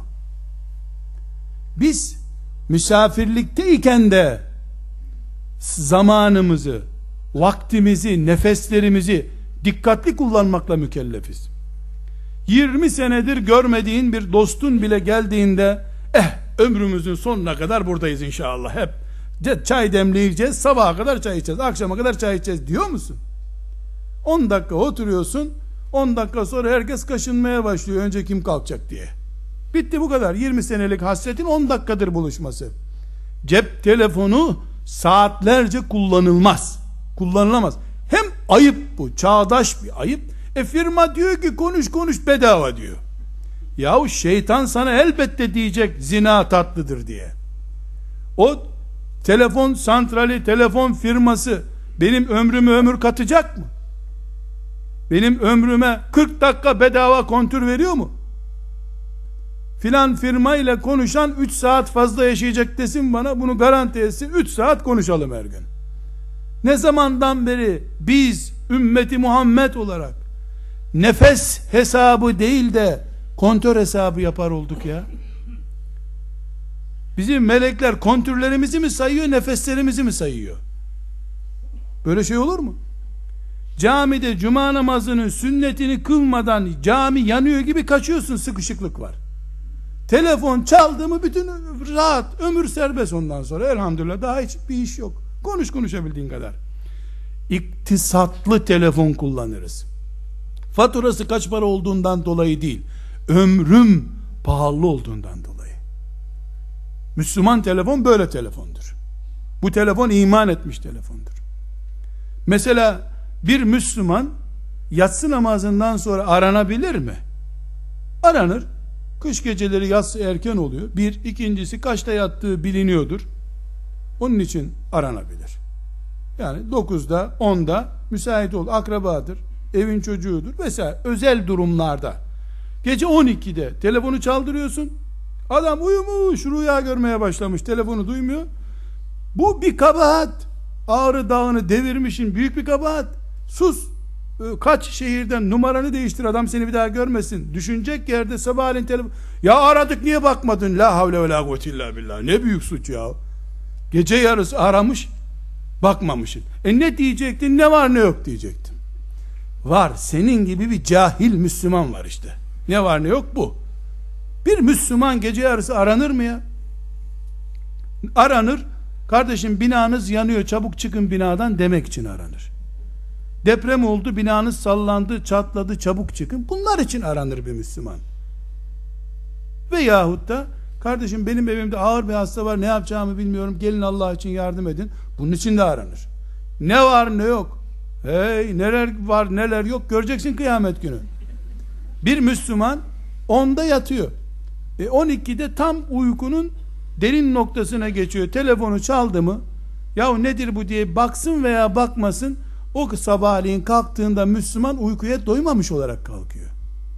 Biz misafirlikteyken de zamanımızı, vaktimizi, nefeslerimizi dikkatli kullanmakla mükellefiz. yirmi senedir görmediğin bir dostun bile geldiğinde, eh ömrümüzün sonuna kadar buradayız inşallah, hep çay demleyeceğiz, sabaha kadar çay içeceğiz, akşama kadar çay içeceğiz diyor musun? on dakika oturuyorsun, on dakika sonra herkes kaşınmaya başlıyor, önce kim kalkacak diye. Bitti, bu kadar. yirmi senelik hasretin on dakikadır buluşması. Cep telefonu saatlerce kullanılmaz. Kullanılamaz. Hem ayıp bu, çağdaş bir ayıp. E firma diyor ki konuş konuş bedava diyor. Yahu şeytan sana elbette diyecek zina tatlıdır diye. O telefon santrali, telefon firması benim ömrümü ömür katacak mı? Benim ömrüme kırk dakika bedava kontür veriyor mu? Filan firma ile konuşan üç saat fazla yaşayacak desin bana, bunu garanti etsin, üç saat konuşalım her gün. Ne zamandan beri biz ümmeti Muhammed olarak nefes hesabı değil de kontör hesabı yapar olduk ya? Bizim melekler kontürlerimizi mi sayıyor, nefeslerimizi mi sayıyor? Böyle şey olur mu? Camide cuma namazının sünnetini kılmadan cami yanıyor gibi kaçıyorsun, sıkışıklık var. Telefon çaldı mı bütün rahat, ömür serbest ondan sonra, elhamdülillah daha hiçbir iş yok. Konuş konuşabildiğin kadar. İktisatlı telefon kullanırız. Faturası kaç para olduğundan dolayı değil, ömrüm pahalı olduğundan dolayı. Müslüman telefon böyle telefondur. Bu telefon iman etmiş telefondur. Mesela bir Müslüman yatsı namazından sonra aranabilir mi? Aranır. Kış geceleri yatsı erken oluyor. Bir, ikincisi kaçta yattığı biliniyordur. Onun için aranabilir. Yani dokuzda, onda müsait ol, akrabadır, evin çocuğudur vesaire. Özel durumlarda. Gece on ikide telefonu çaldırıyorsun. Adam uyumuş, rüya görmeye başlamış, telefonu duymuyor. Bu bir kabahat. Ağrı Dağı'nı devirmişin, büyük bir kabahat. Sus. Kaç şehirden numaranı değiştir, adam seni bir daha görmesin. Düşünecek yerde sabahleyin telefon. Ya aradık niye bakmadın? La havle ve la kuvvete illa billah. Ne büyük suç ya. Gece yarısı aramış, bakmamışsın. E ne diyecektin? Ne var ne yok diyecektin. Var. Senin gibi bir cahil Müslüman var işte. Ne var ne yok bu. Bir Müslüman gece yarısı aranır mı ya? Aranır. Kardeşim binanız yanıyor, çabuk çıkın binadan demek için aranır. Deprem oldu, binanız sallandı, çatladı, çabuk çıkın. Bunlar için aranır bir Müslüman. Veyahut da kardeşim benim evimde ağır bir hasta var, ne yapacağımı bilmiyorum, gelin Allah için yardım edin. Bunun için de aranır. Ne var ne yok. Hey, neler var neler yok göreceksin kıyamet günü. Bir Müslüman onda yatıyor. E on ikide tam uykunun derin noktasına geçiyor. Telefonu çaldı mı, yahu nedir bu diye baksın veya bakmasın, o sabahleyin kalktığında Müslüman uykuya doymamış olarak kalkıyor.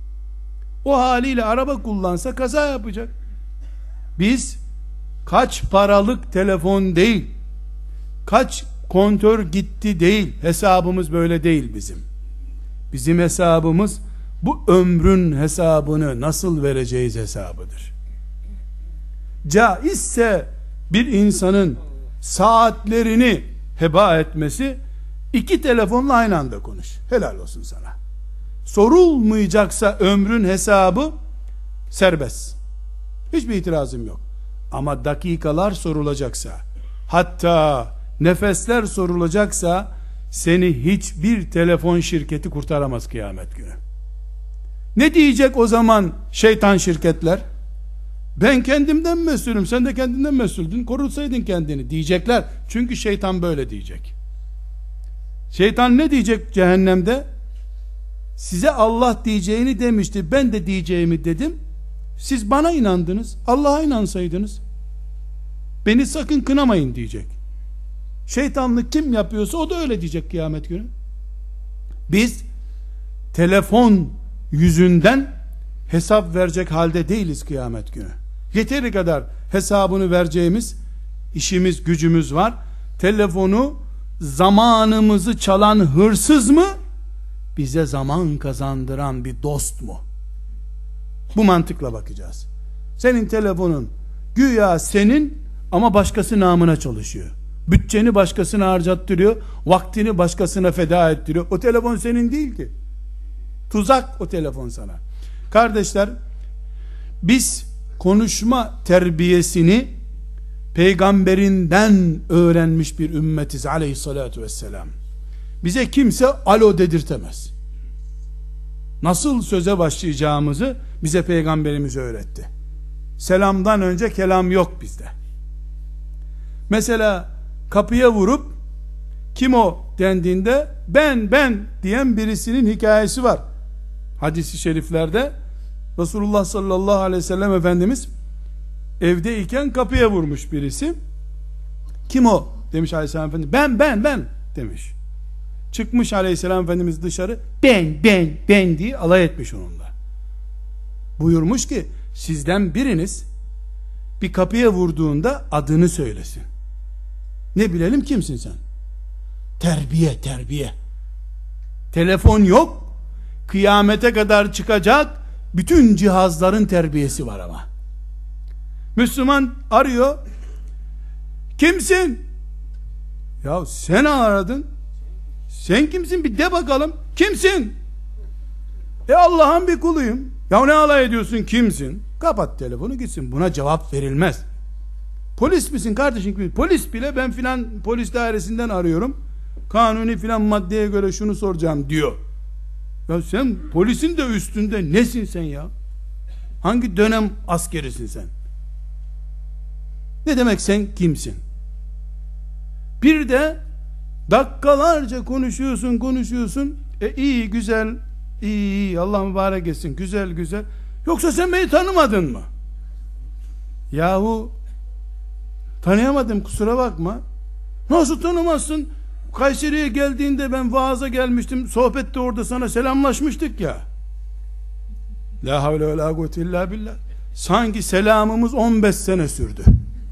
O haliyle araba kullansa kaza yapacak. Biz kaç paralık telefon değil, kaç kontör gitti değil, hesabımız böyle değil bizim. Bizim hesabımız bu ömrün hesabını nasıl vereceğiz hesabıdır. Caizse bir insanın saatlerini heba etmesi, iki telefonla aynı anda konuş. Helal olsun sana. Sorulmayacaksa ömrün hesabı serbest. Hiçbir itirazım yok. Ama dakikalar sorulacaksa, hatta nefesler sorulacaksa, seni hiçbir telefon şirketi kurtaramaz kıyamet günü. Ne diyecek o zaman şeytan şirketler? Ben kendimden mesulüm, sen de kendinden mesuldün, korutsaydın kendini diyecekler. Çünkü şeytan böyle diyecek. Şeytan ne diyecek cehennemde? Size Allah diyeceğini demişti, ben de diyeceğimi dedim, siz bana inandınız, Allah'a inansaydınız beni sakın kınamayın diyecek. Şeytanlık kim yapıyorsa o da öyle diyecek kıyamet günü. Biz telefon yüzünden hesap verecek halde değiliz kıyamet günü. Yeteri kadar hesabını vereceğimiz işimiz gücümüz var. Telefonu zamanımızı çalan hırsız mı, bize zaman kazandıran bir dost mu? Bu mantıkla bakacağız. Senin telefonun güya senin ama başkası namına çalışıyor. Bütçeni başkasına harcattırıyor, vaktini başkasına feda ettiriyor. O telefon senin değil ki. Tuzak o telefon sana. Kardeşler, biz konuşma terbiyesini peygamberinden öğrenmiş bir ümmetiz aleyhissalatu vesselam. Bize kimse alo dedirtemez. Nasıl söze başlayacağımızı bize peygamberimiz öğretti. Selamdan önce kelam yok bizde. Mesela kapıya vurup kim o dendiğinde ben ben diyen birisinin hikayesi var. Hadis-i şeriflerde Resulullah sallallahu aleyhi ve sellem Efendimiz evdeyken kapıya vurmuş birisi. Kim o demiş aleyhisselam Efendimiz. Ben ben ben demiş. Çıkmış aleyhisselam Efendimiz dışarı, ben ben ben diye alay etmiş onunla. Buyurmuş ki sizden biriniz bir kapıya vurduğunda adını söylesin. Ne bilelim kimsin sen? Terbiye terbiye. Telefon yok, kıyamete kadar çıkacak bütün cihazların terbiyesi var ama. Müslüman arıyor, kimsin? Ya sen aradın, sen kimsin bir de bakalım, kimsin? E Allah'ın bir kuluyum. Ya ne alay ediyorsun, kimsin? Kapat telefonu gitsin. Buna cevap verilmez. Polis misin kardeşim? Polis bile ben filan polis dairesinden arıyorum, kanuni filan maddeye göre şunu soracağım diyor. Ya sen polisin de üstünde nesin sen ya? Hangi dönem askerisin sen? Ne demek sen kimsin? Bir de dakikalarca konuşuyorsun konuşuyorsun. E iyi güzel, iyi iyi, Allah mübarek etsin, güzel güzel. Yoksa sen beni tanımadın mı? Yahu tanıyamadım, kusura bakma. Nasıl tanımazsın? Kayseri'ye geldiğinde ben vaaza gelmiştim, sohbette orada sana selamlaşmıştık ya. La havle ve la kuvvete illa billah. Sanki selamımız on beş sene sürdü.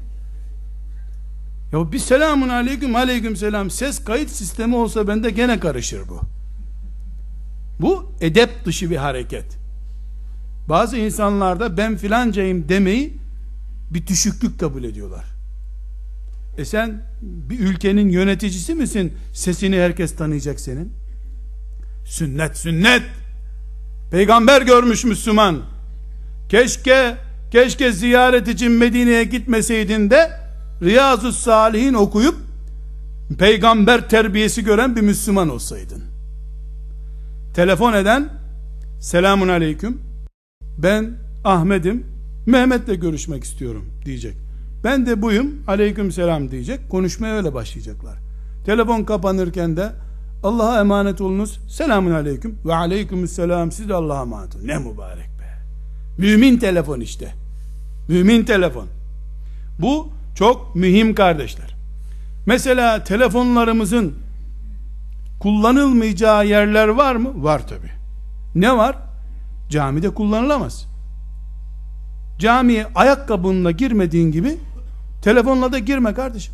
Ya bir selamun aleyküm aleyküm selam ses kayıt sistemi olsa bende gene karışır bu. Bu edep dışı bir hareket. Bazı insanlarda ben filancayım demeyi bir düşüklük kabul ediyorlar. E sen bir ülkenin yöneticisi misin? Sesini herkes tanıyacak senin. Sünnet sünnet. Peygamber görmüş Müslüman. Keşke keşke ziyaret için Medine'ye gitmeseydin de Riyazu Salihin okuyup peygamber terbiyesi gören bir Müslüman olsaydın. Telefon eden selamun aleyküm, ben Ahmet'im, Mehmet'le görüşmek istiyorum diyecek. Ben de buyum, aleyküm selam diyecek. Konuşmaya öyle başlayacaklar. Telefon kapanırken de Allah'a emanet olunuz, selamun aleyküm ve aleykümselam, siz de Allah'a emanet olun. Ne mübarek be. Mümin telefon işte. Mümin telefon. Bu çok mühim kardeşler. Mesela telefonlarımızın kullanılmayacağı yerler var mı? Var tabi. Ne var? Camide kullanılamaz. Camiye ayakkabınla girmediğin gibi telefonla da girme kardeşim.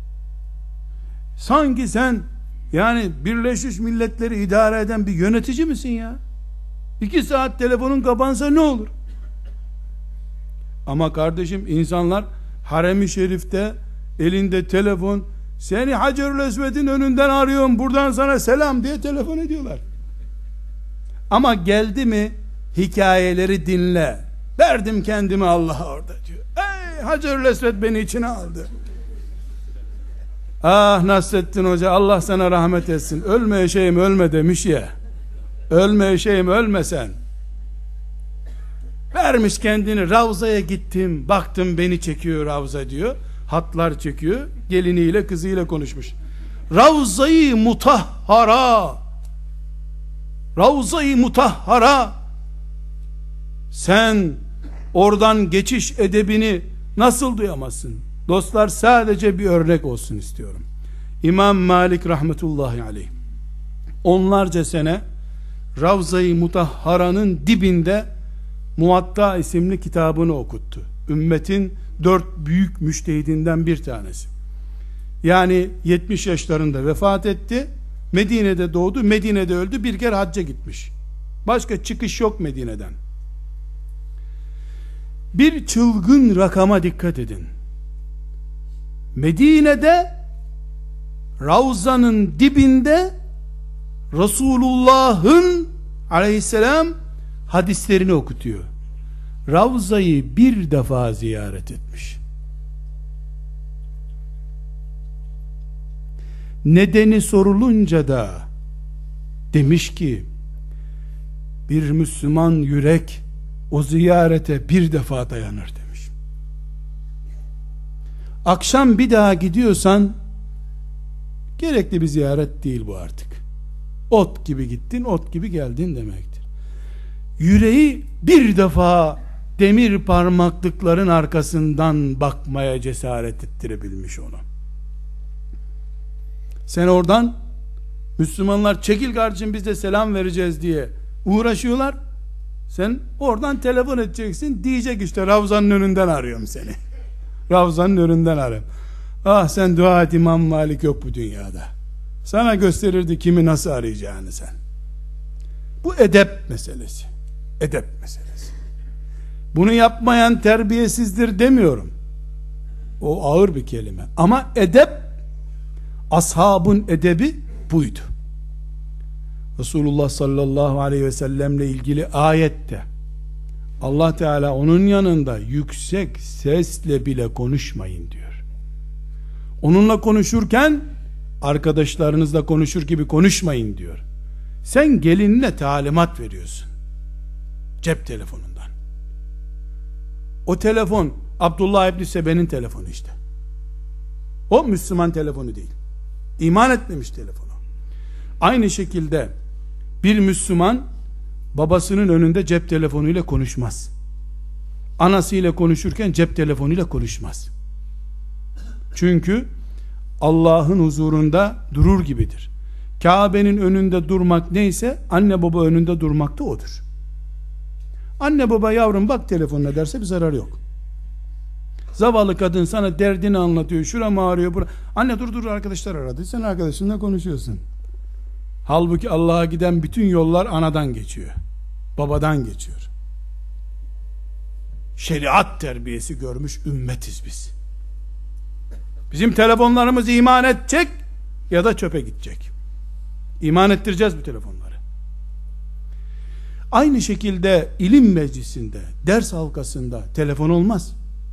Sanki sen yani Birleşmiş Milletleri idare eden bir yönetici misin ya? İki saat telefonun kapansa ne olur? Ama kardeşim insanlar harem-i şerifte elinde telefon, seni Hacerül Esved'in önünden arıyorum, buradan sana selam diye telefon ediyorlar. Ama geldi mi hikayeleri dinle. Verdim kendimi Allah'a orada diyor. Ey Hacerül Esved beni içine aldı. Ah Nasrettin Hoca, Allah sana rahmet etsin. Ölme eşeğim ölme demiş ya. Ölme eşeğim ölme sen. Vermiş kendini, Ravza'ya gittim, baktım beni çekiyor Ravza diyor. Hatlar çekiyor, geliniyle kızıyla konuşmuş. Ravza-i Mutahhara, Ravza-i Mutahhara, sen oradan geçiş edebini nasıl duyamazsın? Dostlar, sadece bir örnek olsun istiyorum. İmam Malik rahmetullahi aleyh onlarca sene Ravza-i Mutahhara'nın dibinde Muvatta isimli kitabını okuttu. Ümmetin dört büyük müştehidinden bir tanesi. Yani yetmiş yaşlarında vefat etti. Medine'de doğdu, Medine'de öldü, bir kere hacca gitmiş. Başka çıkış yok Medine'den. Bir çılgın rakama dikkat edin. Medine'de Ravza'nın dibinde Resulullah'ın aleyhisselam hadislerini okutuyor. Ravza'yı bir defa ziyaret etmiş. Nedeni sorulunca da demiş ki, bir Müslüman yürek o ziyarete bir defa dayanır demiş. Akşam bir daha gidiyorsan gerekli bir ziyaret değil bu artık. Ot gibi gittin, ot gibi geldin demektir. Yüreği bir defa demir parmaklıkların arkasından bakmaya cesaret ettirebilmiş onu. Sen oradan, Müslümanlar çekil kardeşim biz de selam vereceğiz diye uğraşıyorlar. Sen oradan telefon edeceksin, diyecek işte Ravza'nın önünden arıyorum seni. Ravza'nın önünden arıyorum. Ah sen dua et, İmam Malik yok bu dünyada. Sana gösterirdi kimi nasıl arayacağını sen. Bu edep meselesi. Edep meselesi. Bunu yapmayan terbiyesizdir demiyorum. O ağır bir kelime. Ama edep, ashabın edebi buydu. Resulullah sallallahu aleyhi ve sellemle ilgili ayette Allah Teala onun yanında yüksek sesle bile konuşmayın diyor. Onunla konuşurken arkadaşlarınızla konuşur gibi konuşmayın diyor. Sen gelinine talimat veriyorsun. Cep telefonundan. O telefon Abdullah İbni Sebe'nin telefonu işte. O Müslüman telefonu değil. İman etmemiş telefonu. Aynı şekilde bir Müslüman babasının önünde cep telefonuyla konuşmaz. Anasıyla konuşurken cep telefonuyla konuşmaz. Çünkü Allah'ın huzurunda durur gibidir. Kabe'nin önünde durmak neyse anne baba önünde durmak da odur. Anne baba yavrum bak telefonuna derse bir zarar yok. Zavallı kadın sana derdini anlatıyor. Şuram ağrıyor. Bura. Anne dur dur arkadaşlar aradı. Sen arkadaşınla konuşuyorsun. Halbuki Allah'a giden bütün yollar anadan geçiyor. Babadan geçiyor. Şeriat terbiyesi görmüş ümmetiz biz. Bizim telefonlarımız iman edecek ya da çöpe gidecek. İman ettireceğiz bu telefonları. Aynı şekilde ilim meclisinde, ders halkasında telefon olmaz.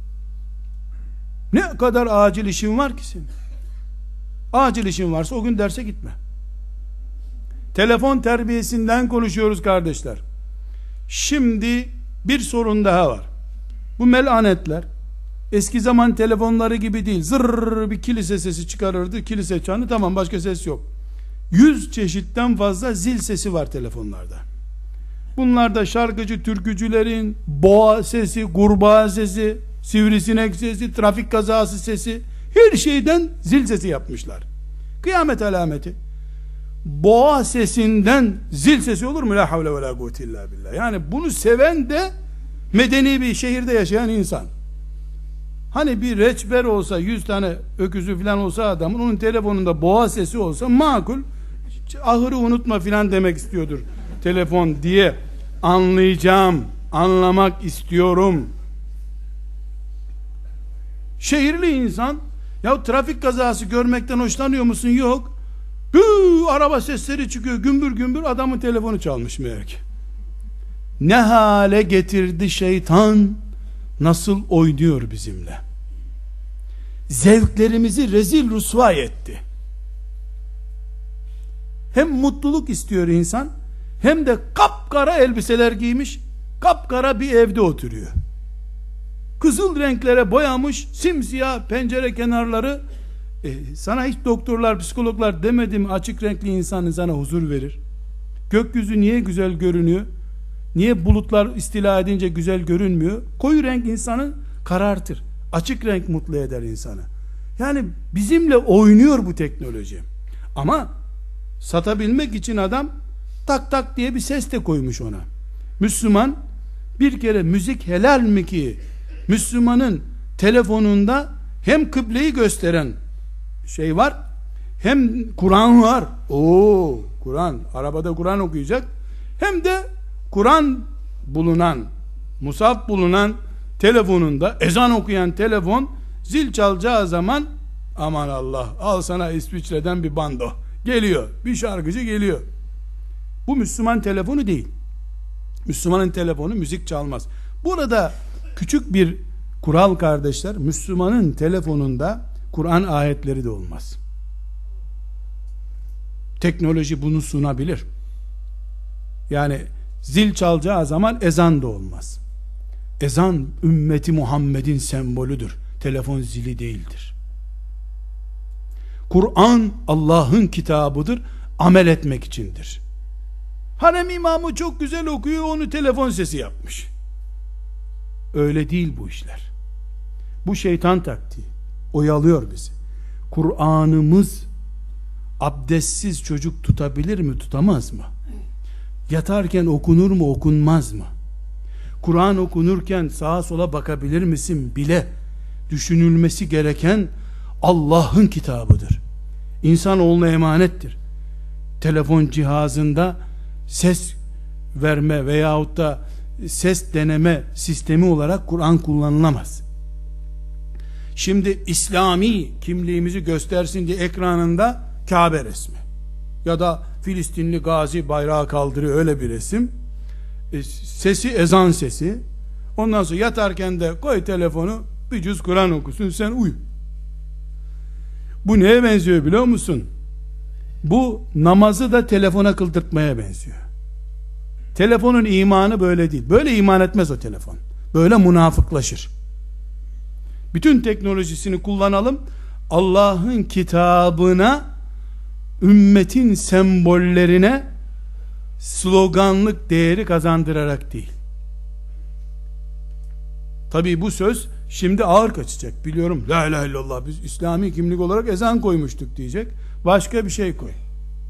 Ne kadar acil işin var ki senin? Acil işin varsa o gün derse gitme. Telefon terbiyesinden konuşuyoruz kardeşler. Şimdi bir sorun daha var. Bu melanetler eski zaman telefonları gibi değil. Zırr bir kilise sesi çıkarırdı. Kilise çanı, tamam, başka ses yok. Yüz çeşitten fazla zil sesi var telefonlarda. Bunlarda şarkıcı türkücülerin boğa sesi, kurbağa sesi, sivrisinek sesi, trafik kazası sesi, her şeyden zil sesi yapmışlar. Kıyamet alameti. Boğa sesinden zil sesi olur mu? La havle ve la kuvvete illa billah. Yani bunu seven de medeni bir şehirde yaşayan insan. Hani bir reçber olsa, yüz tane öküzü falan olsa adamın, onun telefonunda boğa sesi olsa makul, ahırı unutma filan demek istiyordur telefon diye anlayacağım, anlamak istiyorum. Şehirli insan, ya trafik kazası görmekten hoşlanıyor musun? Yok. Huu, araba sesleri çıkıyor, gümbür gümbür, adamın telefonu çalmış meğer ki. Ne hale getirdi şeytan, nasıl oynuyor bizimle. Zevklerimizi rezil rüsva etti. Hem mutluluk istiyor insan, hem de kapkara elbiseler giymiş, kapkara bir evde oturuyor. Kızıl renklere boyamış, simsiyah pencere kenarları. E, sana hiç doktorlar, psikologlar demedi mi açık renkli insan insana huzur verir? Gökyüzü niye güzel görünüyor? Niye bulutlar istila edince güzel görünmüyor? Koyu renk insanı karartır. Açık renk mutlu eder insanı. Yani bizimle oynuyor bu teknoloji. Ama satabilmek için adam tak tak diye bir ses de koymuş ona. Müslüman bir kere müzik helal mi ki Müslümanın telefonunda hem kıbleyi gösteren şey var, hem Kur'an var. Oo, Kur'an, arabada Kur'an okuyacak. Hem de Kur'an bulunan, musaf bulunan telefonunda, ezan okuyan telefon zil çalacağı zaman aman Allah, al sana İsviçre'den bir bando geliyor, bir şarkıcı geliyor. Bu Müslüman telefonu değil. Müslümanın telefonu müzik çalmaz. Burada küçük bir kural kardeşler, Müslümanın telefonunda Kur'an ayetleri de olmaz. Teknoloji bunu sunabilir. Yani zil çalacağı zaman ezan da olmaz. Ezan ümmeti Muhammed'in sembolüdür. Telefon zili değildir. Kur'an Allah'ın kitabıdır. Amel etmek içindir. Harem imamı çok güzel okuyor, onu telefon sesi yapmış. Öyle değil bu işler. Bu şeytan taktiği. Oyalıyor bizi. Kur'an'ımız abdestsiz çocuk tutabilir mi, tutamaz mı? Yatarken okunur mu, okunmaz mı? Kur'an okunurken sağa sola bakabilir misin bile düşünülmesi gereken Allah'ın kitabıdır. İnsanoğluna emanettir. Telefon cihazında ses verme veyahut da ses deneme sistemi olarak Kur'an kullanılamaz. Şimdi İslami kimliğimizi göstersin diye ekranında Kabe resmi ya da Filistinli gazi bayrağı kaldırıyor, öyle bir resim. E, sesi ezan sesi. Ondan sonra yatarken de koy telefonu, bir cüz Kur'an okusun, sen uyu. Bu neye benziyor biliyor musun? Bu namazı da telefona kıldırtmaya benziyor. Telefonun imanı böyle değil. Böyle iman etmez o telefon. Böyle münafıklaşır. Bütün teknolojisini kullanalım, Allah'ın kitabına, ümmetin sembollerine sloganlık değeri kazandırarak değil. Tabii bu söz şimdi ağır kaçacak, biliyorum. La ilahe illallah, biz İslami kimlik olarak ezan koymuştuk diyecek. Başka bir şey koy.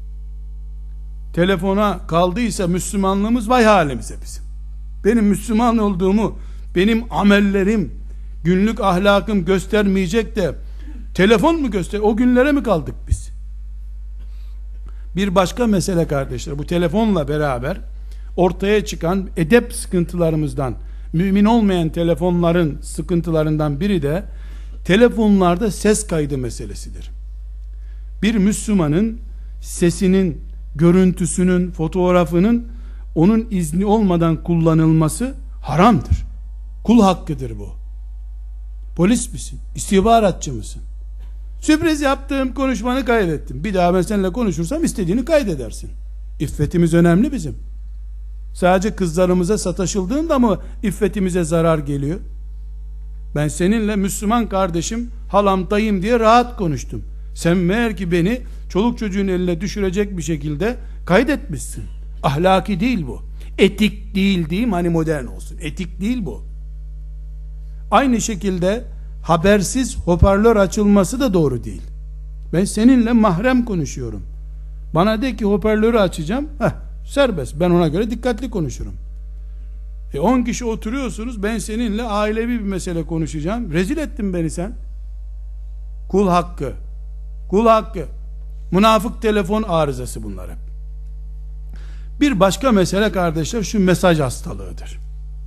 Telefona kaldıysa Müslümanlığımız, vay halimize bizim. Benim Müslüman olduğumu, benim amellerim, günlük ahlakım göstermeyecek de telefon mu göster? O günlere mi kaldık biz? Bir başka mesele kardeşler, bu telefonla beraber ortaya çıkan edep sıkıntılarımızdan, mümin olmayan telefonların sıkıntılarından biri de telefonlarda ses kaydı meselesidir. Bir Müslümanın sesinin, görüntüsünün, fotoğrafının onun izni olmadan kullanılması haramdır. Kul hakkıdır bu. Polis misin? İstihbaratçı mısın? Sürpriz yaptığım konuşmanı kaydettim. Bir daha ben seninle konuşursam istediğini kaydedersin. İffetimiz önemli bizim. Sadece kızlarımıza sataşıldığında mı iffetimize zarar geliyor? Ben seninle Müslüman kardeşim, halam, dayım diye rahat konuştum. Sen meğer ki beni çoluk çocuğun eline düşürecek bir şekilde kaydetmişsin. Ahlaki değil bu. Etik değil diyeyim, hani modern olsun. Etik değil bu. Aynı şekilde habersiz hoparlör açılması da doğru değil. Ben seninle mahrem konuşuyorum. Bana de ki hoparlörü açacağım. Heh, serbest. Ben ona göre dikkatli konuşurum. E on kişi oturuyorsunuz. Ben seninle ailevi bir mesele konuşacağım. Rezil ettin beni sen. Kul hakkı. Kul hakkı. Münafık telefon arızası bunlar hep. Bir başka mesele kardeşler, şu mesaj hastalığıdır.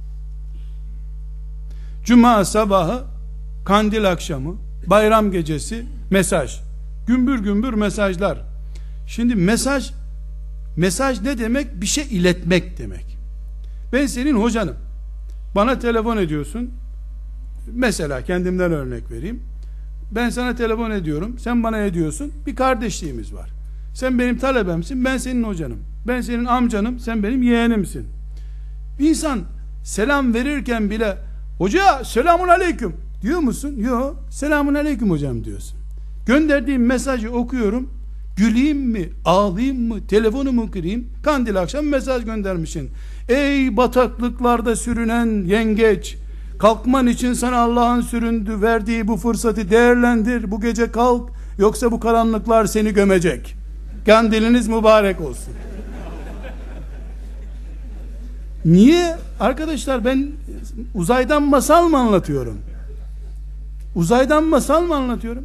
Cuma sabahı, kandil akşamı, bayram gecesi mesaj. Gümbür gümbür mesajlar. Şimdi mesaj, mesaj ne demek? Bir şey iletmek demek. Ben senin hocanım. Bana telefon ediyorsun. Mesela kendimden örnek vereyim. Ben sana telefon ediyorum. Sen bana ediyorsun. Bir kardeşliğimiz var. Sen benim talebemsin. Ben senin hocanım. Ben senin amcanım. Sen benim yeğenimsin. İnsan selam verirken bile hoca selamun aleyküm diyor musun? Yok. Selamun aleyküm hocam diyorsun. Gönderdiğim mesajı okuyorum. Güleyim mi? Ağlayayım mı? Telefonumu kırayım? Kandil akşam mesaj göndermişsin. Ey bataklıklarda sürünen yengeç, kalkman için sana Allah'ın süründü verdiği bu fırsatı değerlendir. Bu gece kalk, yoksa bu karanlıklar seni gömecek. Kandiliniz mübarek olsun. Niye? Arkadaşlar ben uzaydan masal mı anlatıyorum? Uzaydan masal mı anlatıyorum?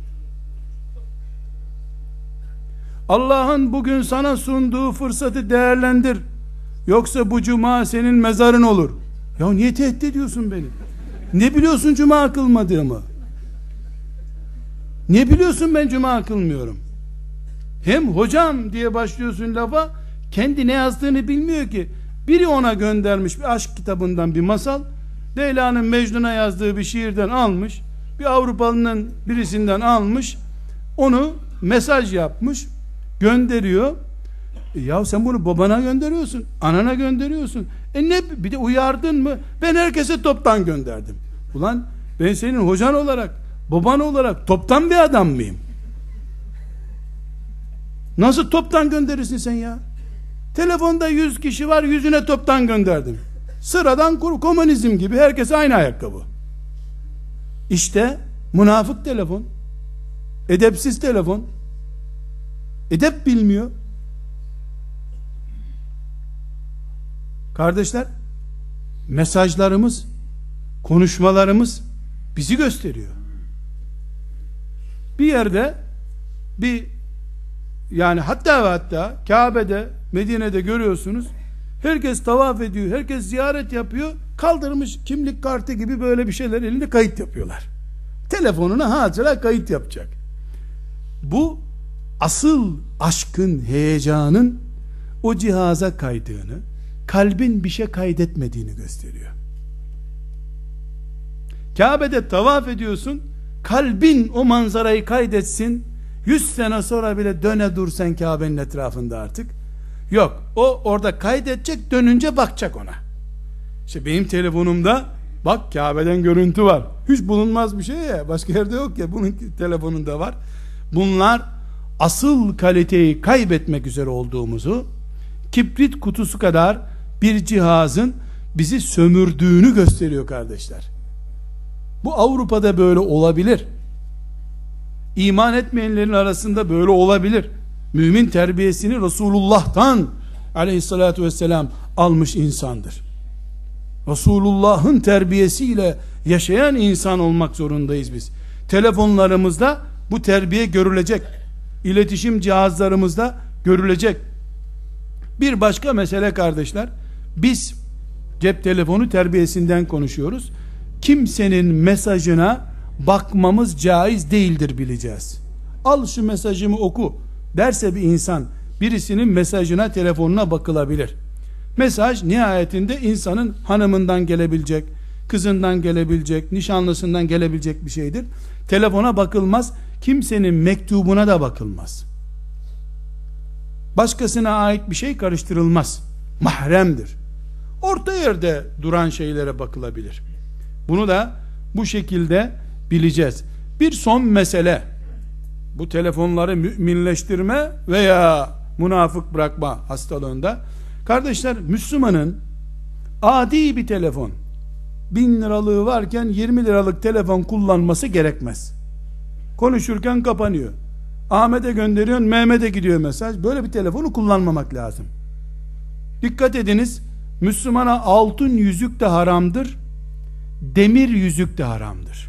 Allah'ın bugün sana sunduğu fırsatı değerlendir. Yoksa bu cuma senin mezarın olur. Ya niye tehdit ediyorsun beni? Ne biliyorsun cuma kılmadığımı? Ne biliyorsun ben cuma kılmıyorum? Hem hocam diye başlıyorsun lafa, kendi ne yazdığını bilmiyor ki. Biri ona göndermiş bir aşk kitabından bir masal. Leyla'nın Mecnun'a yazdığı bir şiirden almış. Bir Avrupalı'nın birisinden almış. Onu mesaj yapmış. Gönderiyor. E ya sen bunu babana gönderiyorsun. Anana gönderiyorsun. E ne, bir de uyardın mı? Ben herkese toptan gönderdim. Ulan ben senin hocan olarak, baban olarak toptan bir adam mıyım? Nasıl toptan gönderirsin sen ya? Telefonda yüz kişi var, yüzüne toptan gönderdim. Sıradan komünizm gibi herkes aynı ayakkabı. İşte münafık telefon, edepsiz telefon, edep bilmiyor. Kardeşler, mesajlarımız, konuşmalarımız bizi gösteriyor. Bir yerde bir, yani hatta ve hatta Kabe'de, Medine'de görüyorsunuz, herkes tavaf ediyor, herkes ziyaret yapıyor, kaldırmış kimlik kartı gibi böyle bir şeyler elinde kayıt yapıyorlar. Telefonuna hatıra kayıt yapacak. Bu asıl aşkın, heyecanın o cihaza kaydığını, kalbin bir şey kaydetmediğini gösteriyor. Kabe'de tavaf ediyorsun, kalbin o manzarayı kaydetsin, yüz sene sonra bile döne dur sen Kabe'nin etrafında artık. Yok, o orada kaydedecek, dönünce bakacak ona. İşte benim telefonumda bak Kabe'den görüntü var. Hiç bulunmaz bir şey ya, başka yerde yok ya, bunun telefonunda var. Bunlar asıl kaliteyi kaybetmek üzere olduğumuzu, kibrit kutusu kadar bir cihazın bizi sömürdüğünü gösteriyor kardeşler. Bu Avrupa'da böyle olabilir. İman etmeyenlerin arasında böyle olabilir. Mümin terbiyesini Resulullah'tan aleyhissalatü vesselam almış insandır. Resulullah'ın terbiyesiyle yaşayan insan olmak zorundayız biz. Telefonlarımızda bu terbiye görülecek. İletişim cihazlarımızda görülecek. Bir başka mesele kardeşler, biz cep telefonu terbiyesinden konuşuyoruz. Kimsenin mesajına bakmamız caiz değildir, bileceğiz. Al şu mesajımı oku derse bir insan, birisinin mesajına, telefonuna bakılabilir. Mesaj nihayetinde insanın hanımından gelebilecek, kızından gelebilecek, nişanlısından gelebilecek bir şeydir. Telefona bakılmaz, kimsenin mektubuna da bakılmaz. Başkasına ait bir şey karıştırılmaz. Mahremdir. Orta yerde duran şeylere bakılabilir. Bunu da bu şekilde bileceğiz. Bir son mesele, bu telefonları müminleştirme veya münafık bırakma hastalığında. Kardeşler, Müslümanın adi bir telefon, bin liralığı varken yirmi liralık telefon kullanması gerekmez. Konuşurken kapanıyor. Ahmet'e gönderiyorsun, Mehmet'e gidiyor mesaj. Böyle bir telefonu kullanmamak lazım. Dikkat ediniz, Müslümana altın yüzük de haramdır, demir yüzük de haramdır.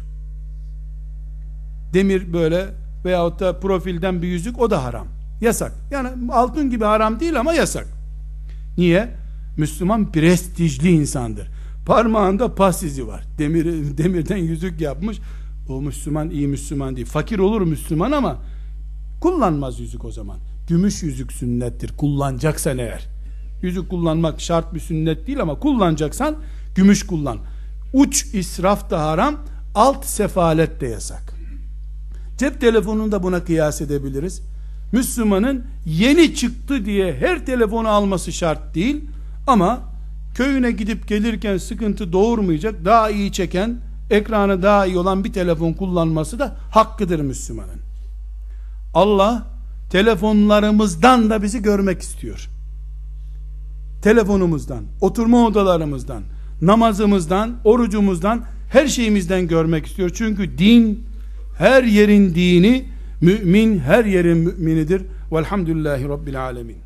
Demir böyle veyahut da profilden bir yüzük, o da haram. Yasak. Yani altın gibi haram değil ama yasak. Niye? Müslüman prestijli insandır. Parmağında pas izi var. Demir, demirden yüzük yapmış. O Müslüman iyi Müslüman değil. Fakir olur Müslüman ama kullanmaz yüzük o zaman. Gümüş yüzük sünnettir. Kullanacaksan eğer. Yüzük kullanmak şart bir sünnet değil ama kullanacaksan gümüş kullan. Uç israf da haram, alt sefalet de yasak. Cep telefonunu da buna kıyas edebiliriz. Müslümanın yeni çıktı diye her telefonu alması şart değil ama köyüne gidip gelirken sıkıntı doğurmayacak, daha iyi çeken, ekranı daha iyi olan bir telefon kullanması da hakkıdır Müslümanın. Allah telefonlarımızdan da bizi görmek istiyor. Telefonumuzdan, oturma odalarımızdan, namazımızdan, orucumuzdan, her şeyimizden görmek istiyor. Çünkü din, her yerin dini, mümin her yerin müminidir. Velhamdülillahi Rabbil alemin.